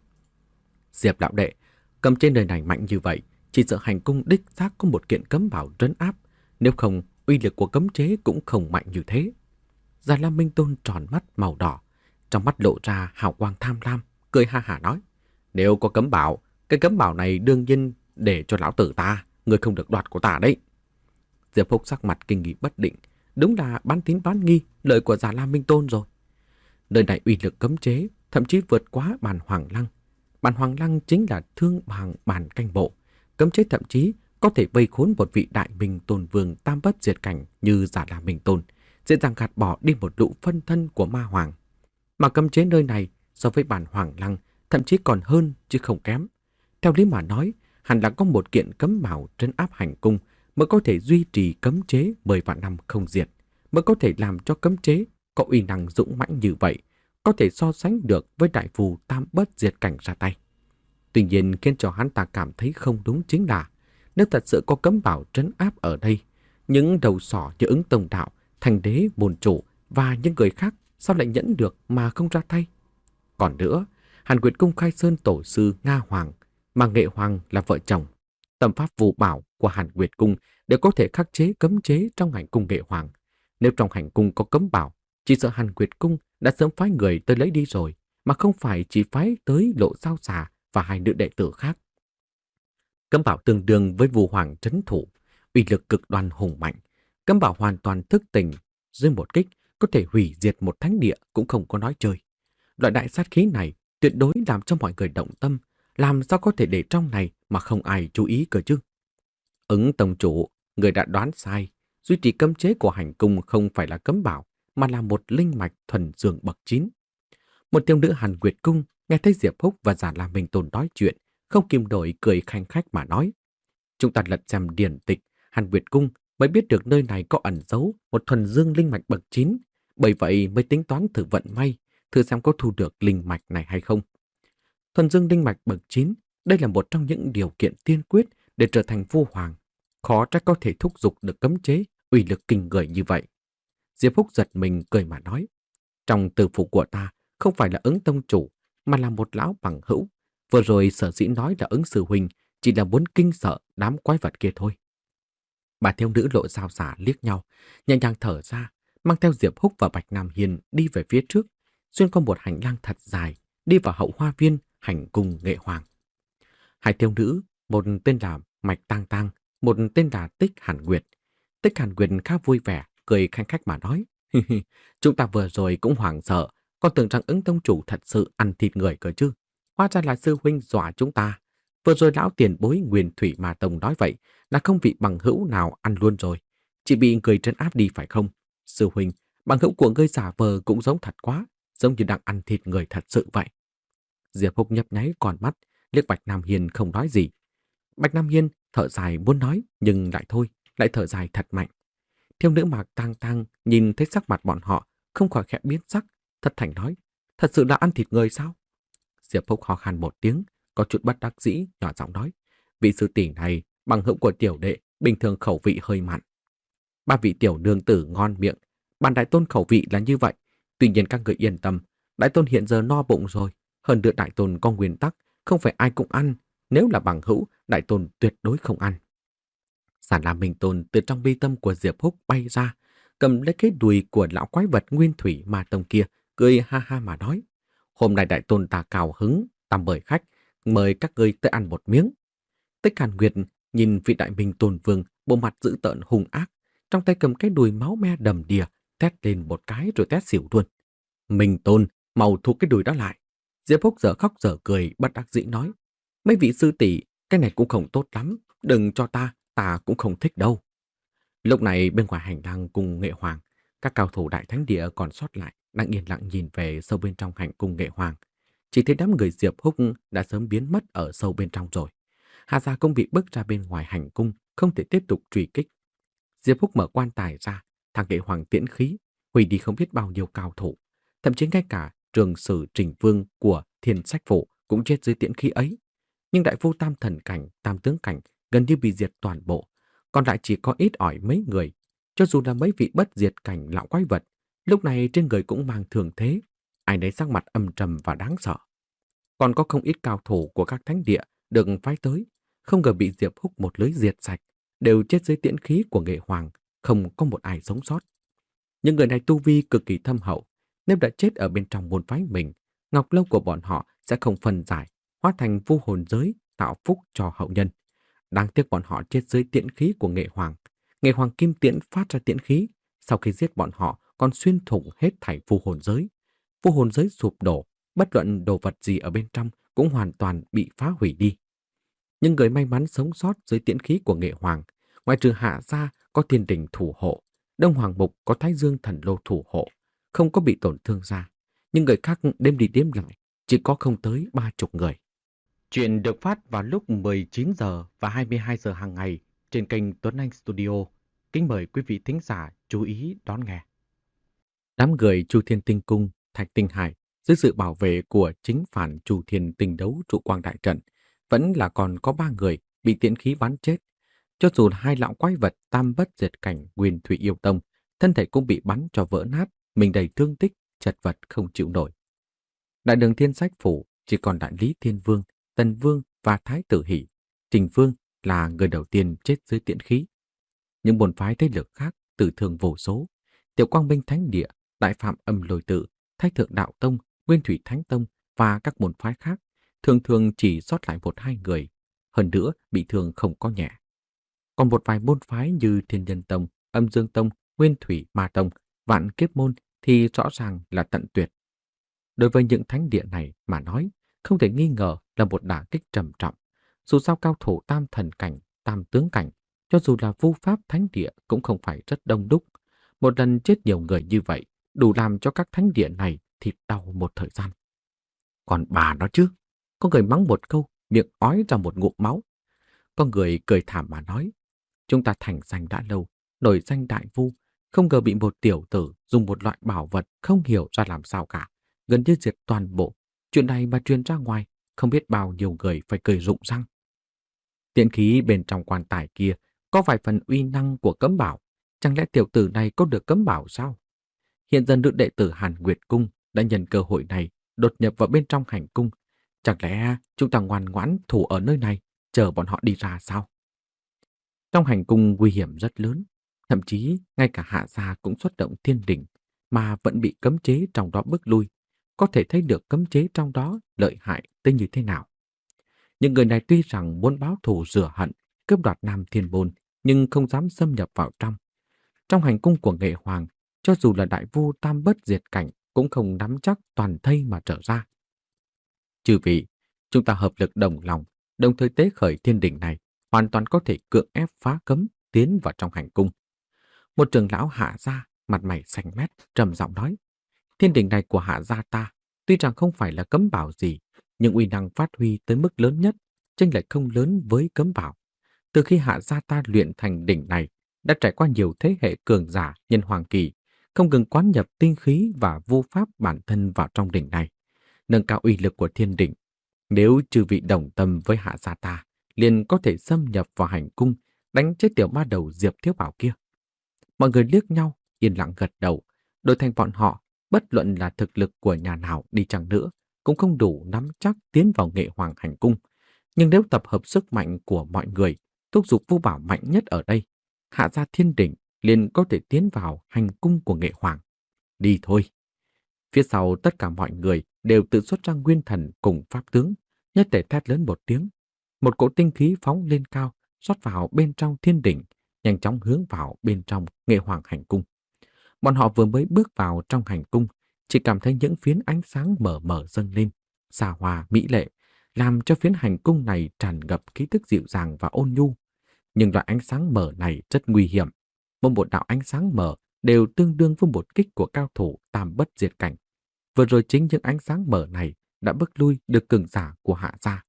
Speaker 1: Diệp lão đệ, cầm trên đời này mạnh như vậy, chỉ sợ hành cung đích xác có một kiện cấm bảo trấn áp, nếu không uy lực của cấm chế cũng không mạnh như thế. Già La Minh Tôn tròn mắt màu đỏ, trong mắt lộ ra hào quang tham lam, cười ha hả nói: nếu có cấm bảo, cái cấm bảo này đương nhiên để cho lão tử ta, người không được đoạt của ta đấy. Diệp Húc sắc mặt kinh nghi bất định, đúng là bán tín bán nghi lời của Già La Minh Tôn rồi. Nơi này uy lực cấm chế thậm chí vượt quá Bàn Hoàng Lăng. Bàn Hoàng Lăng chính là thương bằng bàn canh bộ, cấm chế thậm chí có thể vây khốn một vị đại minh tôn vương tam bất diệt cảnh như Già La Minh Tôn, dễ dàng gạt bỏ đi một lũ phân thân của ma hoàng. Mà cấm chế nơi này so với Bàn Hoàng Lăng thậm chí còn hơn chứ không kém. Theo lý mà nói, hẳn là có một kiện cấm bảo trấn áp hành cung mới có thể duy trì cấm chế mười vạn năm không diệt, mới có thể làm cho cấm chế có uy năng dũng mãnh như vậy, có thể so sánh được với đại phù tam bất diệt cảnh ra tay. Tuy nhiên khiến cho hắn ta cảm thấy không đúng chính là, nếu thật sự có cấm bảo trấn áp ở đây, những đầu sỏ như Ứng Tông Đạo, Thành Đế, Môn Chủ và những người khác sao lại nhẫn được mà không ra tay? Còn nữa, Hàn Nguyệt Cung Khai Sơn tổ sư Nga Hoàng mà Nghệ Hoàng là vợ chồng, tâm pháp phù bảo của Hàn Nguyệt Cung đều có thể khắc chế cấm chế trong hành cung Nghệ Hoàng. Nếu trong hành cung có cấm bảo, chỉ sợ Hàn Nguyệt Cung đã sớm phái người tới lấy đi rồi, mà không phải chỉ phái tới Lộ Giao Xà và hai nữ đệ tử khác. Cấm bảo tương đương với Vu Hoàng trấn thủ, uy lực cực đoan hùng mạnh. Cấm bảo hoàn toàn thức tỉnh, dưới một kích có thể hủy diệt một thánh địa cũng không có nói chơi. Loại đại sát khí này tuyệt đối làm cho mọi người động tâm, làm sao có thể để trong này mà không ai chú ý cơ chứ? Ứng tông chủ, người đã đoán sai, duy trì cấm chế của hành cung không phải là cấm bảo, mà là một linh mạch thuần dương bậc chín. Một thiếu nữ Hàn Nguyệt Cung nghe thấy Diệp Húc và Già La Minh Tôn nói chuyện, không kìm nổi cười khanh khách mà nói: chúng ta lật xem điển tịch Hàn Nguyệt Cung mới biết được nơi này có ẩn giấu một thuần dương linh mạch bậc chín, bởi vậy mới tính toán thử vận may, thử xem có thu được linh mạch này hay không. Thuần dương linh mạch bậc chín, đây là một trong những điều kiện tiên quyết để trở thành vua hoàng, khó trách có thể thúc giục được cấm chế uy lực kinh người như vậy. Diệp Húc giật mình cười mà nói: trong từ phụ của ta không phải là Ứng tông chủ, mà là một lão bằng hữu. Vừa rồi sở dĩ nói là Ứng sư huynh chỉ là muốn kinh sợ đám quái vật kia thôi. Bà thiếu nữ Lộ Giao Xà liếc nhau, nhẹ nhàng thở ra, mang theo Diệp Húc và Bạch Nam Hiên đi về phía trước, xuyên qua một hành lang thật dài, đi vào hậu hoa viên hành cung Nghệ Hoàng. Hai thiếu nữ, một tên là Mạch Tang Tang, một tên là Tích Hàn Nguyệt. Tích Hàn Nguyệt khá vui vẻ, cười khanh khách mà nói: chúng ta vừa rồi cũng hoảng sợ, còn tưởng rằng Ứng tông chủ thật sự ăn thịt người cơ chứ. Hóa ra là sư huynh dọa chúng ta. Vừa rồi lão tiền bối Nguyên Thủy Ma Tông nói vậy là không vị bằng hữu nào ăn luôn rồi, chỉ bị người trấn áp đi phải không? Sư huynh, bằng hữu của ngươi giả vờ cũng giống thật quá, giống như đang ăn thịt người thật sự vậy. Diệp Húc nhấp nháy con mắt, liếc Bạch Nam Hiên không nói gì. Bạch Nam Hiên thở dài muốn nói, nhưng lại thôi, lại thở dài thật mạnh. Thiếu nữ Mạc Tang Tang nhìn thấy sắc mặt bọn họ, không khỏi khẽ biến sắc, thật thành nói: thật sự là ăn thịt người sao? Diệp Húc ho khan một tiếng, có chút bất đắc dĩ, nhỏ giọng nói: vị sư tỷ này, bằng hữu của tiểu đệ, bình thường khẩu vị hơi mặn. Ba vị tiểu nương tử ngon miệng, bản đại tôn khẩu vị là như vậy. Tuy nhiên các người yên tâm, đại tôn hiện giờ no bụng rồi. Hơn nữa đại tôn có nguyên tắc, không phải ai cũng ăn. Nếu là bằng hữu, đại tôn tuyệt đối không ăn. Già La Minh Tôn từ trong bi tâm của Diệp Húc bay ra, cầm lấy cái đùi của lão quái vật Nguyên Thủy Ma Tông kia, cười ha ha mà nói: hôm nay đại tôn ta cao hứng, ta mời khách, mời các ngươi tới ăn một miếng. Tích Hàn Nguyệt nhìn vị đại minh tôn vương, bộ mặt dữ tợn hung ác, trong tay cầm cái đùi máu me đầm đìa, tét lên một cái rồi tét xỉu luôn. Minh Tôn, mau thu cái đùi đó lại. Diệp Húc dở khóc dở cười, bất đắc dĩ nói. Mấy vị sư tỷ, cái này cũng không tốt lắm, đừng cho ta, ta cũng không thích đâu. Lúc này bên ngoài hành lang cung Nghệ Hoàng, các cao thủ đại thánh địa còn sót lại đang yên lặng nhìn về sâu bên trong hành cung Nghệ Hoàng. Chỉ thấy đám người Diệp Húc đã sớm biến mất ở sâu bên trong rồi. Hạ Gia cũng bị bước ra bên ngoài hành cung, không thể tiếp tục truy kích. Diệp Húc mở quan tài ra, thằng Nghệ Hoàng tiễn khí, hủy đi không biết bao nhiêu cao thủ. Thậm chí ngay cả trường sử Trình Vương của Thiên Sách Phủ cũng chết dưới tiễn khí ấy. Nhưng đại phu tam thần cảnh, tam tướng cảnh gần như bị diệt toàn bộ, còn lại chỉ có ít ỏi mấy người. Cho dù là mấy vị bất diệt cảnh lão quái vật, lúc này trên người cũng mang thường thế, ai nấy sắc mặt âm trầm và đáng sợ. Còn có không ít cao thủ của các thánh địa được phái tới, không ngờ bị Diệp Húc một lưới diệt sạch, đều chết dưới tiễn khí của Nghệ Hoàng, không có một ai sống sót. Những người này tu vi cực kỳ thâm hậu, nếu đã chết ở bên trong môn phái mình, ngọc lâu của bọn họ sẽ không phân giải, hóa thành vu hồn giới, tạo phúc cho hậu nhân. Đáng tiếc bọn họ chết dưới tiễn khí của Nghệ Hoàng. Nghệ Hoàng kim tiễn phát ra tiễn khí, sau khi giết bọn họ còn xuyên thủng hết thảy vu hồn giới. Vu hồn giới sụp đổ, bất luận đồ vật gì ở bên trong cũng hoàn toàn bị phá hủy đi. Nhưng người may mắn sống sót dưới tiễn khí của Nghệ Hoàng, ngoài trừ Hạ Gia có Thiên Đình thủ hộ, Đông Hoàng Mục có Thái Dương Thần Lô thủ hộ, không có bị tổn thương ra. Nhưng người khác đêm đi đêm lại, chỉ có không tới ba chục người. Chuyện được phát vào lúc mười chín giờ và hai mươi hai giờ hàng ngày trên kênh Tuấn Anh Studio. Kính mời quý vị thính giả chú ý đón nghe. Đám người Chu Thiên Tinh Cung, Thạch Tinh Hải dưới sự bảo vệ của chính phản Chu Thiên Tinh Đấu trụ quang đại trận, vẫn là còn có ba người bị tiễn khí bắn chết. Cho dù là hai lão quái vật tam bất diệt cảnh Nguyên Thủy Yêu Tông, thân thể cũng bị bắn cho vỡ nát, mình đầy thương tích, chật vật không chịu nổi. Đại đường Thiên Sách Phủ chỉ còn đại Lý Thiên Vương, Tần Vương và Thái Tử Hỷ. Trình Vương là người đầu tiên chết dưới tiễn khí. Những môn phái thế lực khác tử thương vô số. Tiểu Quang Minh Thánh Địa, Đại Phạm Âm Lôi Tự, Thái Thượng Đạo Tông, Nguyên Thủy Thánh Tông và các môn phái khác thường thường chỉ sót lại một hai người, hơn nữa bị thương không có nhẹ. Còn một vài môn phái như Thiên Nhân Tông, Âm Dương Tông, Nguyên Thủy Ma Tông, Vạn Kiếp Môn thì rõ ràng là tận tuyệt. Đối với những thánh địa này mà nói, không thể nghi ngờ là một đả kích trầm trọng. Dù sao cao thủ tam thần cảnh, tam tướng cảnh, cho dù là vu pháp thánh địa cũng không phải rất đông đúc. Một lần chết nhiều người như vậy, đủ làm cho các thánh địa này thịt đau một thời gian. Còn bà nó chứ, có người mắng một câu, miệng ói ra một ngụm máu. Có người cười thảm mà nói, chúng ta thành danh đã lâu, nổi danh đại vu, không ngờ bị một tiểu tử dùng một loại bảo vật không hiểu ra làm sao cả, gần như diệt toàn bộ. Chuyện này mà truyền ra ngoài, không biết bao nhiêu người phải cười rụng răng. Tiễn khí bên trong quan tài kia có vài phần uy năng của cấm bảo, chẳng lẽ tiểu tử này có được cấm bảo sao? Hiện giờ nữ đệ tử Hàn Nguyệt Cung đã nhân cơ hội này đột nhập vào bên trong hành cung. Chẳng lẽ chúng ta ngoan ngoãn thủ ở nơi này, chờ bọn họ đi ra sao? Trong hành cung nguy hiểm rất lớn, thậm chí ngay cả Hạ Gia cũng xuất động thiên đỉnh mà vẫn bị cấm chế trong đó bức lui. Có thể thấy được cấm chế trong đó lợi hại tới như thế nào. Những người này tuy rằng muốn báo thù rửa hận, cướp đoạt Nam Thiên Môn, nhưng không dám xâm nhập vào trong. Trong hành cung của Nghệ Hoàng, cho dù là đại vu tam bất diệt cảnh cũng không nắm chắc toàn thây mà trở ra. Chư vị, chúng ta hợp lực đồng lòng, đồng thời tế khởi thiên đỉnh này, hoàn toàn có thể cưỡng ép phá cấm tiến vào trong hành cung. Một trưởng lão Hạ Gia, mặt mày xanh mét, trầm giọng nói: thiên đỉnh này của Hạ Gia ta, tuy rằng không phải là cấm bảo gì, nhưng uy năng phát huy tới mức lớn nhất, chênh lệch không lớn với cấm bảo. Từ khi Hạ Gia ta luyện thành đỉnh này, đã trải qua nhiều thế hệ cường giả nhân hoàng kỳ, không ngừng quán nhập tinh khí và vô pháp bản thân vào trong đỉnh này, nâng cao uy lực của thiên đỉnh. Nếu chư vị đồng tâm với Hạ Gia ta, liền có thể xâm nhập vào hành cung, đánh chết tiểu ma đầu Diệp Thiếu Bảo kia. Mọi người liếc nhau, yên lặng gật đầu. Đổi thành bọn họ, bất luận là thực lực của nhà nào đi chăng nữa, cũng không đủ nắm chắc tiến vào Nghệ Hoàng hành cung. Nhưng nếu tập hợp sức mạnh của mọi người, thúc giục Vu Bảo mạnh nhất ở đây, Hạ Gia thiên đỉnh liền có thể tiến vào hành cung của Nghệ Hoàng. Đi thôi. Phía sau tất cả mọi người đều tự xuất ra nguyên thần cùng pháp tướng. Nhất tề thét lớn một tiếng, một cỗ tinh khí phóng lên cao, rót vào bên trong thiên đỉnh, nhanh chóng hướng vào bên trong Nghệ Hoàng hành cung. Bọn họ vừa mới bước vào trong hành cung, chỉ cảm thấy những phiến ánh sáng mờ mờ dâng lên, xa hoa mỹ lệ, làm cho phiến hành cung này tràn ngập khí tức dịu dàng và ôn nhu. Nhưng loại ánh sáng mờ này rất nguy hiểm. Mỗi một đạo ánh sáng mờ đều tương đương với một kích của cao thủ tam bất diệt cảnh. Vừa rồi chính những ánh sáng mờ này đã bức lui được cường giả của Hạ gia.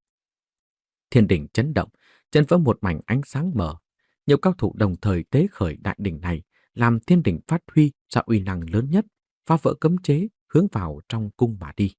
Speaker 1: Thiên đỉnh chấn động, chân vỡ một mảnh ánh sáng mờ. Nhiều cao thủ đồng thời tế khởi đại đỉnh này, làm thiên đỉnh phát huy ra uy năng lớn nhất, phá vỡ cấm chế, hướng vào trong cung mà đi.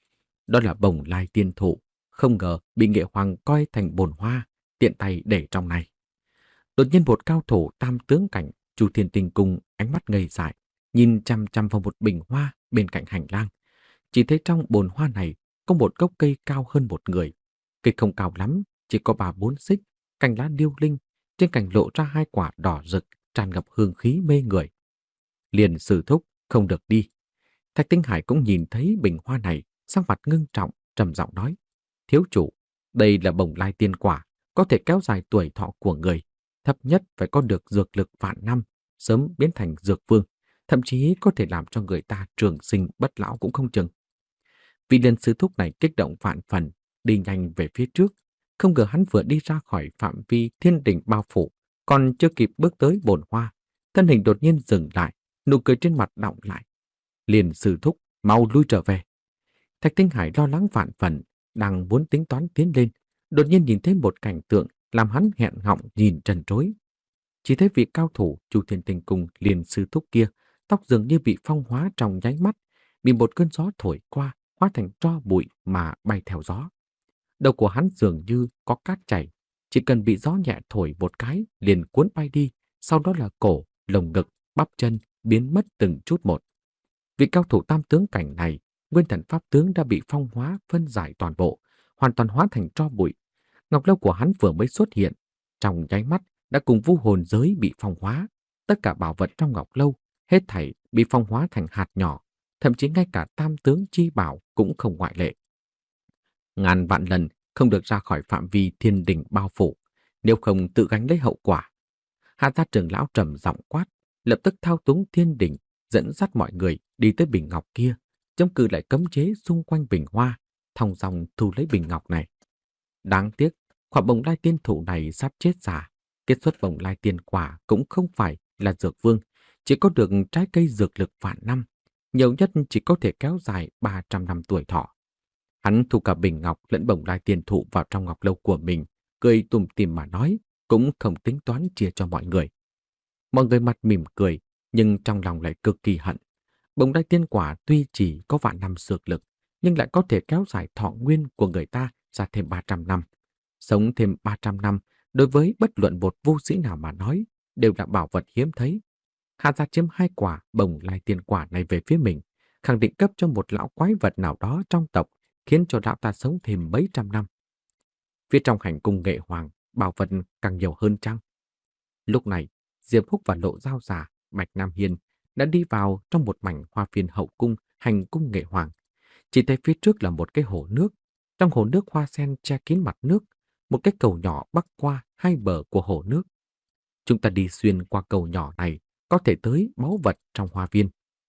Speaker 1: Đó là Bồng Lai tiên thụ, không ngờ bị Nghệ Hoàng coi thành bồn hoa, tiện tay để trong này. Đột nhiên một cao thủ tam tướng cảnh, Chu Thiên Tinh Cung ánh mắt ngây dại, nhìn chăm chăm vào một bình hoa bên cạnh hành lang. Chỉ thấy trong bồn hoa này có một gốc cây cao hơn một người. Cây không cao lắm, chỉ có ba bốn xích, cành lá điêu linh, trên cành lộ ra hai quả đỏ rực, tràn ngập hương khí mê người. Liền sử thúc, không được đi. Thạch Tinh Hải cũng nhìn thấy bình hoa này, sắc mặt ngưng trọng, trầm giọng nói: Thiếu chủ, đây là Bồng Lai tiên quả, có thể kéo dài tuổi thọ của người, thấp nhất phải có được dược lực vạn năm, sớm biến thành dược vương, thậm chí có thể làm cho người ta trường sinh bất lão cũng không chừng. Vị liền sư thúc này kích động vạn phần, đi nhanh về phía trước. Không ngờ hắn vừa đi ra khỏi phạm vi thiên đỉnh bao phủ, còn chưa kịp bước tới bồn hoa, thân hình đột nhiên dừng lại, nụ cười trên mặt đọng lại. Liền sư thúc, mau lui trở về. Thạch Tinh Hải lo lắng vạn phần, đang muốn tính toán tiến lên, đột nhiên nhìn thấy một cảnh tượng làm hắn nghẹn họng nhìn trần trối. Chỉ thấy vị cao thủ Chu Thiên Tinh Cung liền sư thúc kia, tóc dường như bị phong hóa trong nháy mắt, bị một cơn gió thổi qua, hóa thành tro bụi mà bay theo gió. Đầu của hắn dường như có cát chảy, chỉ cần bị gió nhẹ thổi một cái liền cuốn bay đi, sau đó là cổ, lồng ngực, bắp chân biến mất từng chút một. Vị cao thủ tam tướng cảnh này, nguyên thần pháp tướng đã bị phong hóa phân giải toàn bộ, hoàn toàn hóa thành tro bụi. Ngọc lâu của hắn vừa mới xuất hiện, trong nháy mắt đã cùng vu hồn giới bị phong hóa. Tất cả bảo vật trong ngọc lâu hết thảy bị phong hóa thành hạt nhỏ, thậm chí ngay cả tam tướng chi bảo cũng không ngoại lệ. Ngàn vạn lần không được ra khỏi phạm vi thiên đình bao phủ, nếu không tự gánh lấy hậu quả. Hạ gia trưởng lão trầm giọng quát, lập tức thao túng thiên đình, dẫn dắt mọi người đi tới bình ngọc kia, chống cự lại cấm chế xung quanh bình hoa, thong dong thu lấy bình ngọc này. Đáng tiếc, quả Bồng Lai tiên thụ này sắp chết già, kết xuất Bồng Lai tiên quả cũng không phải là dược vương, chỉ có được trái cây dược lực vạn năm, nhiều nhất chỉ có thể kéo dài ba trăm năm tuổi thọ. Hắn thu cả bình ngọc lẫn Bồng Lai tiên thụ vào trong ngọc lâu của mình, cười tủm tỉm mà nói, cũng không tính toán chia cho mọi người. Mọi người mặt mỉm cười, nhưng trong lòng lại cực kỳ hận. Bồng Lai tiên quả tuy chỉ có vạn năm dược lực, nhưng lại có thể kéo dài thọ nguyên của người ta ra thêm ba trăm năm. Sống thêm ba trăm năm, đối với bất luận một vô sĩ nào mà nói, đều là bảo vật hiếm thấy. Hạ gia chiếm hai quả Bồng Lai tiên quả này về phía mình, khẳng định cấp cho một lão quái vật nào đó trong tộc, khiến cho lão ta sống thêm mấy trăm năm. Phía trong hành cung Nghệ Hoàng, bảo vật càng nhiều hơn chăng? Lúc này, Diệp Húc và Lộ Giao Giả, Bạch Nam Hiên đã đi vào trong một mảnh hoa viên hậu cung, hành cung Nghệ Hoàng. Chỉ thấy phía trước là một cái hồ nước. Trong hồ nước hoa sen che kín mặt nước, một cái cầu nhỏ bắc qua hai bờ của hồ nước. Chúng ta đi xuyên qua cầu nhỏ này, có thể tới báu vật trong hoa viên.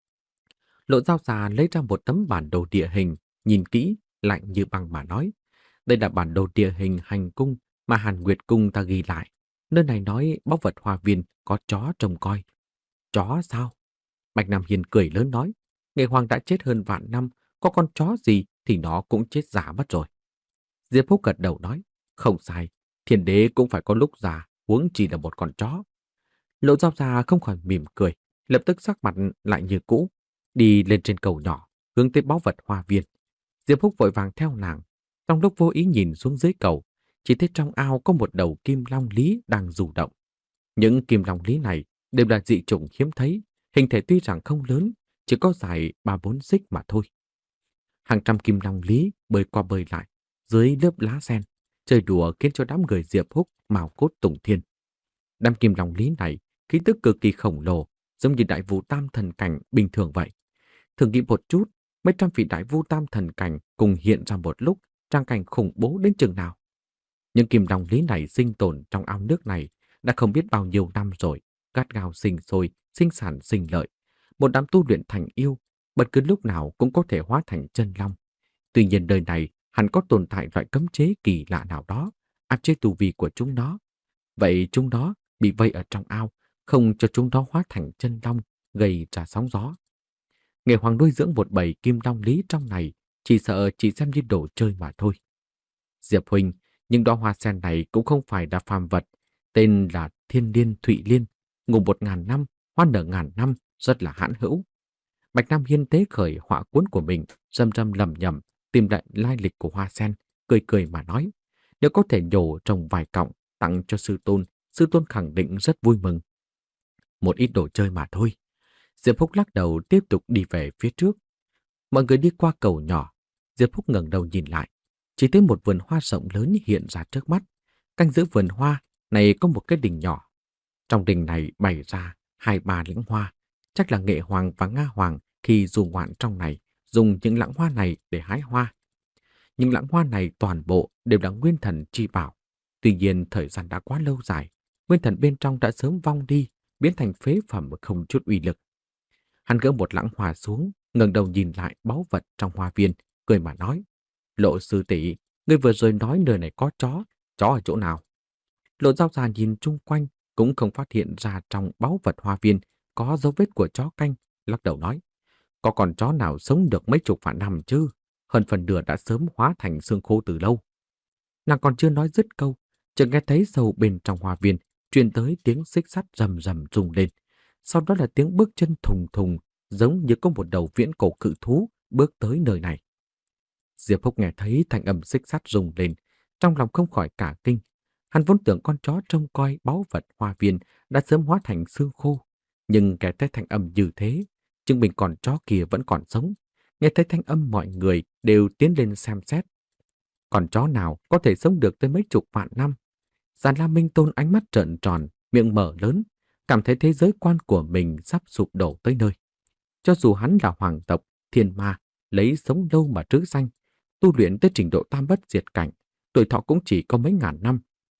Speaker 1: Lộ Giao Giả lấy ra một tấm bản đồ địa hình, nhìn kỹ, lạnh như băng mà nói. Đây là bản đồ địa hình hành cung mà Hàn Nguyệt Cung ta ghi lại. Nơi này nói báu vật hoa viên có chó trông coi. Chó sao? Bạch Nam Hiên cười lớn nói. Nghệ Hoàng đã chết hơn vạn năm, có con chó gì thì nó cũng chết già mất rồi. Diệp Húc gật đầu nói. Không sai, thiên đế cũng phải có lúc già, huống chỉ là một con chó. Lộ Giao Giả không khỏi mỉm cười, lập tức sắc mặt lại như cũ, đi lên trên cầu nhỏ, hướng tới báu vật hoa viên. Diệp Húc vội vàng theo nàng. Trong lúc vô ý nhìn xuống dưới cầu, chỉ thấy trong ao có một đầu kim long lý đang du động. Những kim long lý này đều là dị chủng hiếm thấy, hình thể tuy rằng không lớn, chỉ có dài ba bốn xích mà thôi. Hàng trăm kim long lý bơi qua bơi lại, dưới lớp lá sen, chơi đùa khiến cho đám người Diệp Húc mào cốt tùng thiên. Đám kim long lý này khí tức cực kỳ khổng lồ, giống như đại vu tam thần cảnh bình thường vậy. Thử nghĩ một chút, mấy trăm vị đại vu tam thần cảnh cùng hiện ra một lúc, trang cảnh khủng bố đến chừng nào. Những kim long lý này sinh tồn trong ao nước này đã không biết bao nhiêu năm rồi, gắt gao sinh sôi, sinh sản sinh lợi. Một đám tu luyện thành yêu, bất cứ lúc nào cũng có thể hóa thành chân long. Tuy nhiên đời này hẳn có tồn tại loại cấm chế kỳ lạ nào đó, áp chế tu vi của chúng nó. Vậy chúng nó bị vây ở trong ao, không cho chúng nó hóa thành chân long, gây ra sóng gió. Nghệ Hoàng nuôi dưỡng một bầy kim long lý trong này, chỉ sợ chỉ xem như đồ chơi mà thôi. Diệp Huynh, nhưng đóa hoa sen này cũng không phải là phàm vật, tên là Thiên Liên Thụy Liên, ngủ một ngàn năm, hoa nở ngàn năm, rất là hãn hữu. Bạch Nam Hiên tế khởi họa cuốn của mình, râm râm lầm nhầm, tìm lại lai lịch của hoa sen, cười cười mà nói, nếu có thể nhổ trồng vài cọng tặng cho sư tôn, sư tôn khẳng định rất vui mừng. Một ít đồ chơi mà thôi. Diệp Phúc lắc đầu tiếp tục đi về phía trước. Mọi người đi qua cầu nhỏ, Diệp Phúc ngẩng đầu nhìn lại, chỉ thấy một vườn hoa rộng lớn hiện ra trước mắt. Canh giữ vườn hoa này có một cái đình nhỏ. Trong đình này bày ra hai ba lẵng hoa, chắc là Nghệ Hoàng và Nga Hoàng khi du ngoạn trong này dùng những lẵng hoa này để hái hoa. Những lẵng hoa này toàn bộ đều là nguyên thần chi bảo. Tuy nhiên thời gian đã quá lâu dài, nguyên thần bên trong đã sớm vong đi, biến thành phế phẩm không chút uy lực. Hắn gỡ một lẵng hoa xuống, ngẩng đầu nhìn lại báu vật trong hoa viên, cười mà nói, Lộ sư tỷ, ngươi vừa rồi nói nơi này có chó, chó ở chỗ nào? Lộ Giao Già nhìn chung quanh, cũng không phát hiện ra trong báu vật hoa viên có dấu vết của chó canh, lắc đầu nói, có con chó nào sống được mấy chục vạn năm chứ, hơn phần nửa đã sớm hóa thành xương khô từ lâu. Nàng còn chưa nói dứt câu, chợt nghe thấy sâu bên trong hoa viên truyền tới tiếng xích sắt rầm rầm rung lên, sau đó là tiếng bước chân thùng thùng, giống như có một đầu viễn cổ cự thú bước tới nơi này. Diệp Phúc nghe thấy thanh âm xích sắt rung lên, trong lòng không khỏi cả kinh. Hắn vốn tưởng con chó trông coi báu vật hoa viên đã sớm hóa thành xương khô, nhưng nghe thấy thanh âm như thế, chứng minh con chó kia vẫn còn sống. Nghe thấy thanh âm mọi người đều tiến lên xem xét. Con chó nào có thể sống được tới mấy chục vạn năm? Giản La Minh Tôn ánh mắt trợn tròn, miệng mở lớn, cảm thấy thế giới quan của mình sắp sụp đổ tới nơi. Cho dù hắn là hoàng tộc, thiên ma, lấy sống lâu mà trứ danh, tu luyện tới trình độ tam bất diệt cảnh, tuổi thọ cũng chỉ có mấy ngàn năm.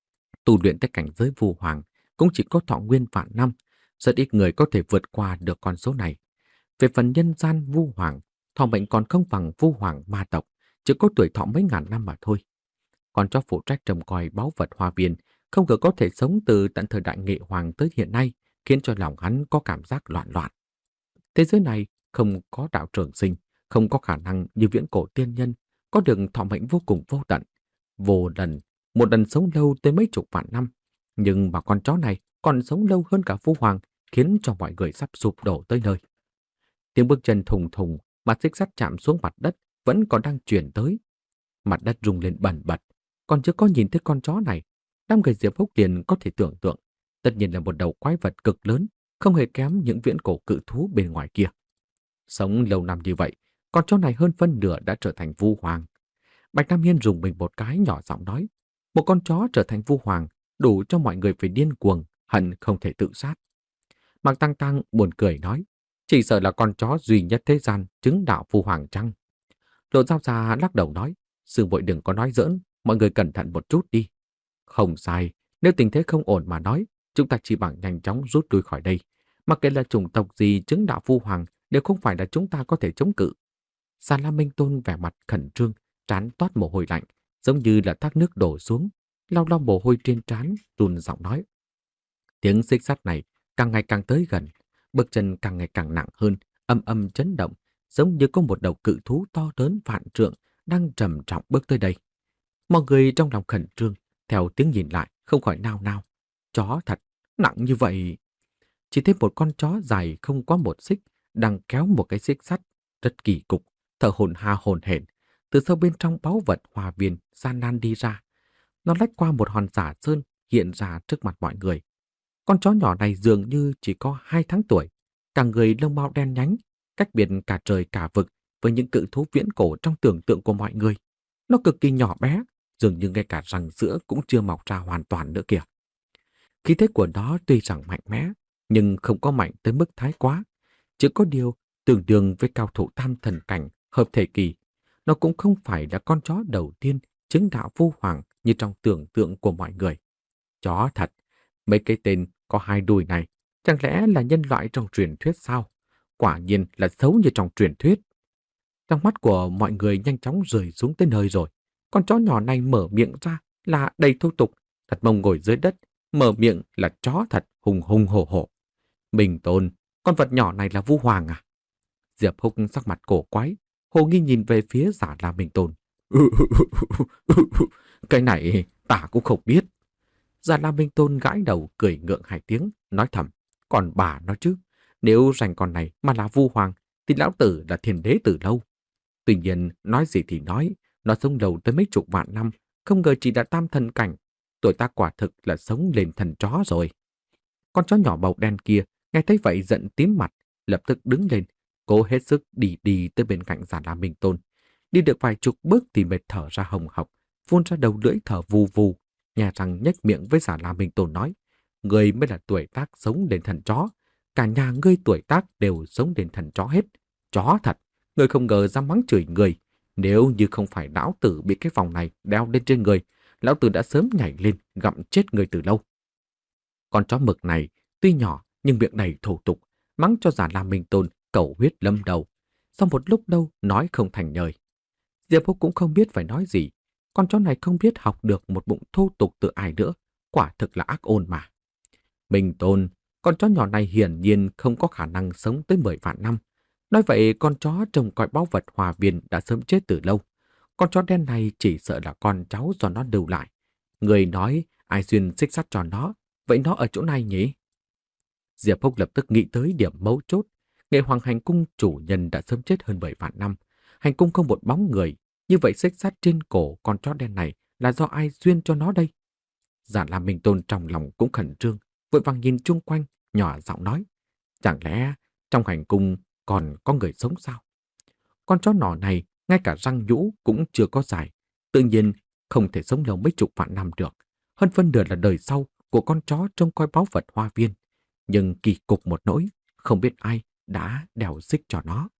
Speaker 1: Tu luyện tới cảnh giới vu hoàng cũng chỉ có thọ nguyên vạn năm, rất ít người có thể vượt qua được con số này. Về phần nhân gian vu hoàng, thọ mệnh còn không bằng vu hoàng ma tộc, chỉ có tuổi thọ mấy ngàn năm mà thôi. Còn cho phụ trách trông coi báu vật hoa viên, không ngờ có thể sống từ tận thời đại Nghệ Hoàng tới hiện nay, khiến cho lòng hắn có cảm giác loạn loạn. Thế giới này không có đạo trường sinh, không có khả năng như viễn cổ tiên nhân, có được thọ mệnh vô cùng vô tận. Vô lần, một lần sống lâu tới mấy chục vạn năm, nhưng mà con chó này còn sống lâu hơn cả Phu Hoàng, khiến cho mọi người sắp sụp đổ tới nơi. Tiếng bước chân thùng thùng, mặt xích sắt chạm xuống mặt đất vẫn còn đang truyền tới. Mặt đất rung lên bần bật, còn chưa có nhìn thấy con chó này. Đám người Diệp Phúc liền có thể tưởng tượng, tất nhiên là một đầu quái vật cực lớn, không hề kém những viễn cổ cự thú bên ngoài kia. Sống lâu năm như vậy, con chó này hơn phân nửa đã trở thành Vu Hoàng. Bạch Nam Hiên rùng mình một cái nhỏ giọng nói, một con chó trở thành Vu Hoàng, đủ cho mọi người phải điên cuồng, hận không thể tự sát. Mạc Tăng Tăng buồn cười nói, chỉ sợ là con chó duy nhất thế gian chứng đạo Vu Hoàng chăng? Lộ Giao Già lắc đầu nói, sư muội đừng có nói giỡn, mọi người cẩn thận một chút đi. Không sai, nếu tình thế không ổn mà nói, chúng ta chỉ bằng nhanh chóng rút lui khỏi đây. Mặc kệ là chủng tộc gì chứng đạo Vu Hoàng đều không phải là chúng ta có thể chống cự. Giản La Minh Tôn vẻ mặt khẩn trương, trán toát mồ hôi lạnh, giống như là thác nước đổ xuống, lau lau mồ hôi trên trán, run giọng nói. Tiếng xích sắt này càng ngày càng tới gần, bước chân càng ngày càng nặng hơn, âm âm chấn động, giống như có một đầu cự thú to lớn vạn trượng đang trầm trọng bước tới đây. Mọi người trong lòng khẩn trương, theo tiếng nhìn lại, không khỏi nao nao. Chó thật, nặng như vậy. Chỉ thấy một con chó dài không quá một xích, đang kéo một cái xích sắt, rất kỳ cục, thở hổn ha hổn hển, từ sâu bên trong báu vật hòa viên gian nan đi ra. Nó lách qua một hòn giả sơn, hiện ra trước mặt mọi người. Con chó nhỏ này dường như chỉ có hai tháng tuổi, cả người lông mao đen nhánh, cách biệt cả trời cả vực với những cự thú viễn cổ trong tưởng tượng của mọi người. Nó cực kỳ nhỏ bé, dường như ngay cả răng sữa cũng chưa mọc ra hoàn toàn nữa kìa. Khí thế của nó tuy rằng mạnh mẽ, nhưng không có mạnh tới mức thái quá. Chỉ có điều tương đương với cao thủ tam thần cảnh hợp thể kỳ. nó cũng không phải là con chó đầu tiên chứng đạo vu hoàng như trong tưởng tượng của mọi người. Chó thật, mấy cái tên có hai đuôi này, chẳng lẽ là nhân loại trong truyền thuyết sao? Quả nhiên là xấu như trong truyền thuyết. Trong mắt của mọi người nhanh chóng rơi xuống tới nơi rồi. Con chó nhỏ này mở miệng ra là đầy thô tục, đặt mông ngồi dưới đất, mở miệng là chó thật hùng hùng hổ hổ. Minh Tôn, con vật nhỏ này là Vu Hoàng à? Diệp Húc sắc mặt cổ quái, hồ nghi nhìn về phía Giả La Minh Tôn. Cái này ta cũng không biết. Giả La Minh Tôn gãi đầu cười ngượng hai tiếng, nói thầm. Còn bà nó chứ, nếu rành con này mà là Vu Hoàng, thì lão tử là thiên đế từ lâu. Tuy nhiên, nói gì thì nói, nó sống lâu tới mấy chục vạn năm, không ngờ chỉ đã tam thần cảnh. Tuổi ta quả thực là sống lên thần chó rồi. Con chó nhỏ màu đen kia, nghe thấy vậy giận tím mặt, lập tức đứng lên, cố hết sức đi đi tới bên cạnh Giả La Minh Tôn. Đi được vài chục bước thì mệt thở ra hồng hộc, phun ra đầu lưỡi thở vù vù, nhà răng nhếch miệng với Giả La Minh Tôn nói: Ngươi mới là tuổi tác sống đến thần chó, cả nhà ngươi tuổi tác đều sống đến thần chó hết. Chó thật, ngươi không ngờ dám mắng chửi người. Nếu như không phải lão tử bị cái vòng này đeo lên trên người, lão tử đã sớm nhảy lên gặm chết người từ lâu. Con chó mực này tuy nhỏ nhưng miệng đầy thô tục, mắng cho Giả La Minh Tôn cầu huyết lâm đầu. Sau một lúc đâu nói không thành lời. Diệp Húc cũng không biết phải nói gì. Con chó này không biết học được một bụng thô tục từ ai nữa, quả thực là ác ôn mà. Minh Tôn, con chó nhỏ này hiển nhiên không có khả năng sống tới mười vạn năm. Nói vậy con chó trông coi báu vật hòa viên đã sớm chết từ lâu. Con chó đen này chỉ sợ là con cháu do nó lưu lại. Người nói ai xuyên xích sắt cho nó, vậy nó ở chỗ này nhỉ? Diệp Húc lập tức nghĩ tới điểm mấu chốt. Nghệ Hoàng Hành Cung chủ nhân đã sớm chết hơn bảy vạn năm. Hành cung không một bóng người, như vậy xích sắt trên cổ con chó đen này là do ai xuyên cho nó đây? Giả La Minh Tôn trong lòng cũng khẩn trương, vội vàng nhìn chung quanh, nhỏ giọng nói: Chẳng lẽ trong hành cung còn có người sống sao? Con chó nhỏ này ngay cả răng nhũ cũng chưa có dài, tự nhiên không thể sống lâu mấy chục vạn năm được. Hơn phân nửa là đời sau của con chó trông coi báu vật hoa viên. Nhưng kỳ cục một nỗi, không biết ai đã đèo xích cho nó.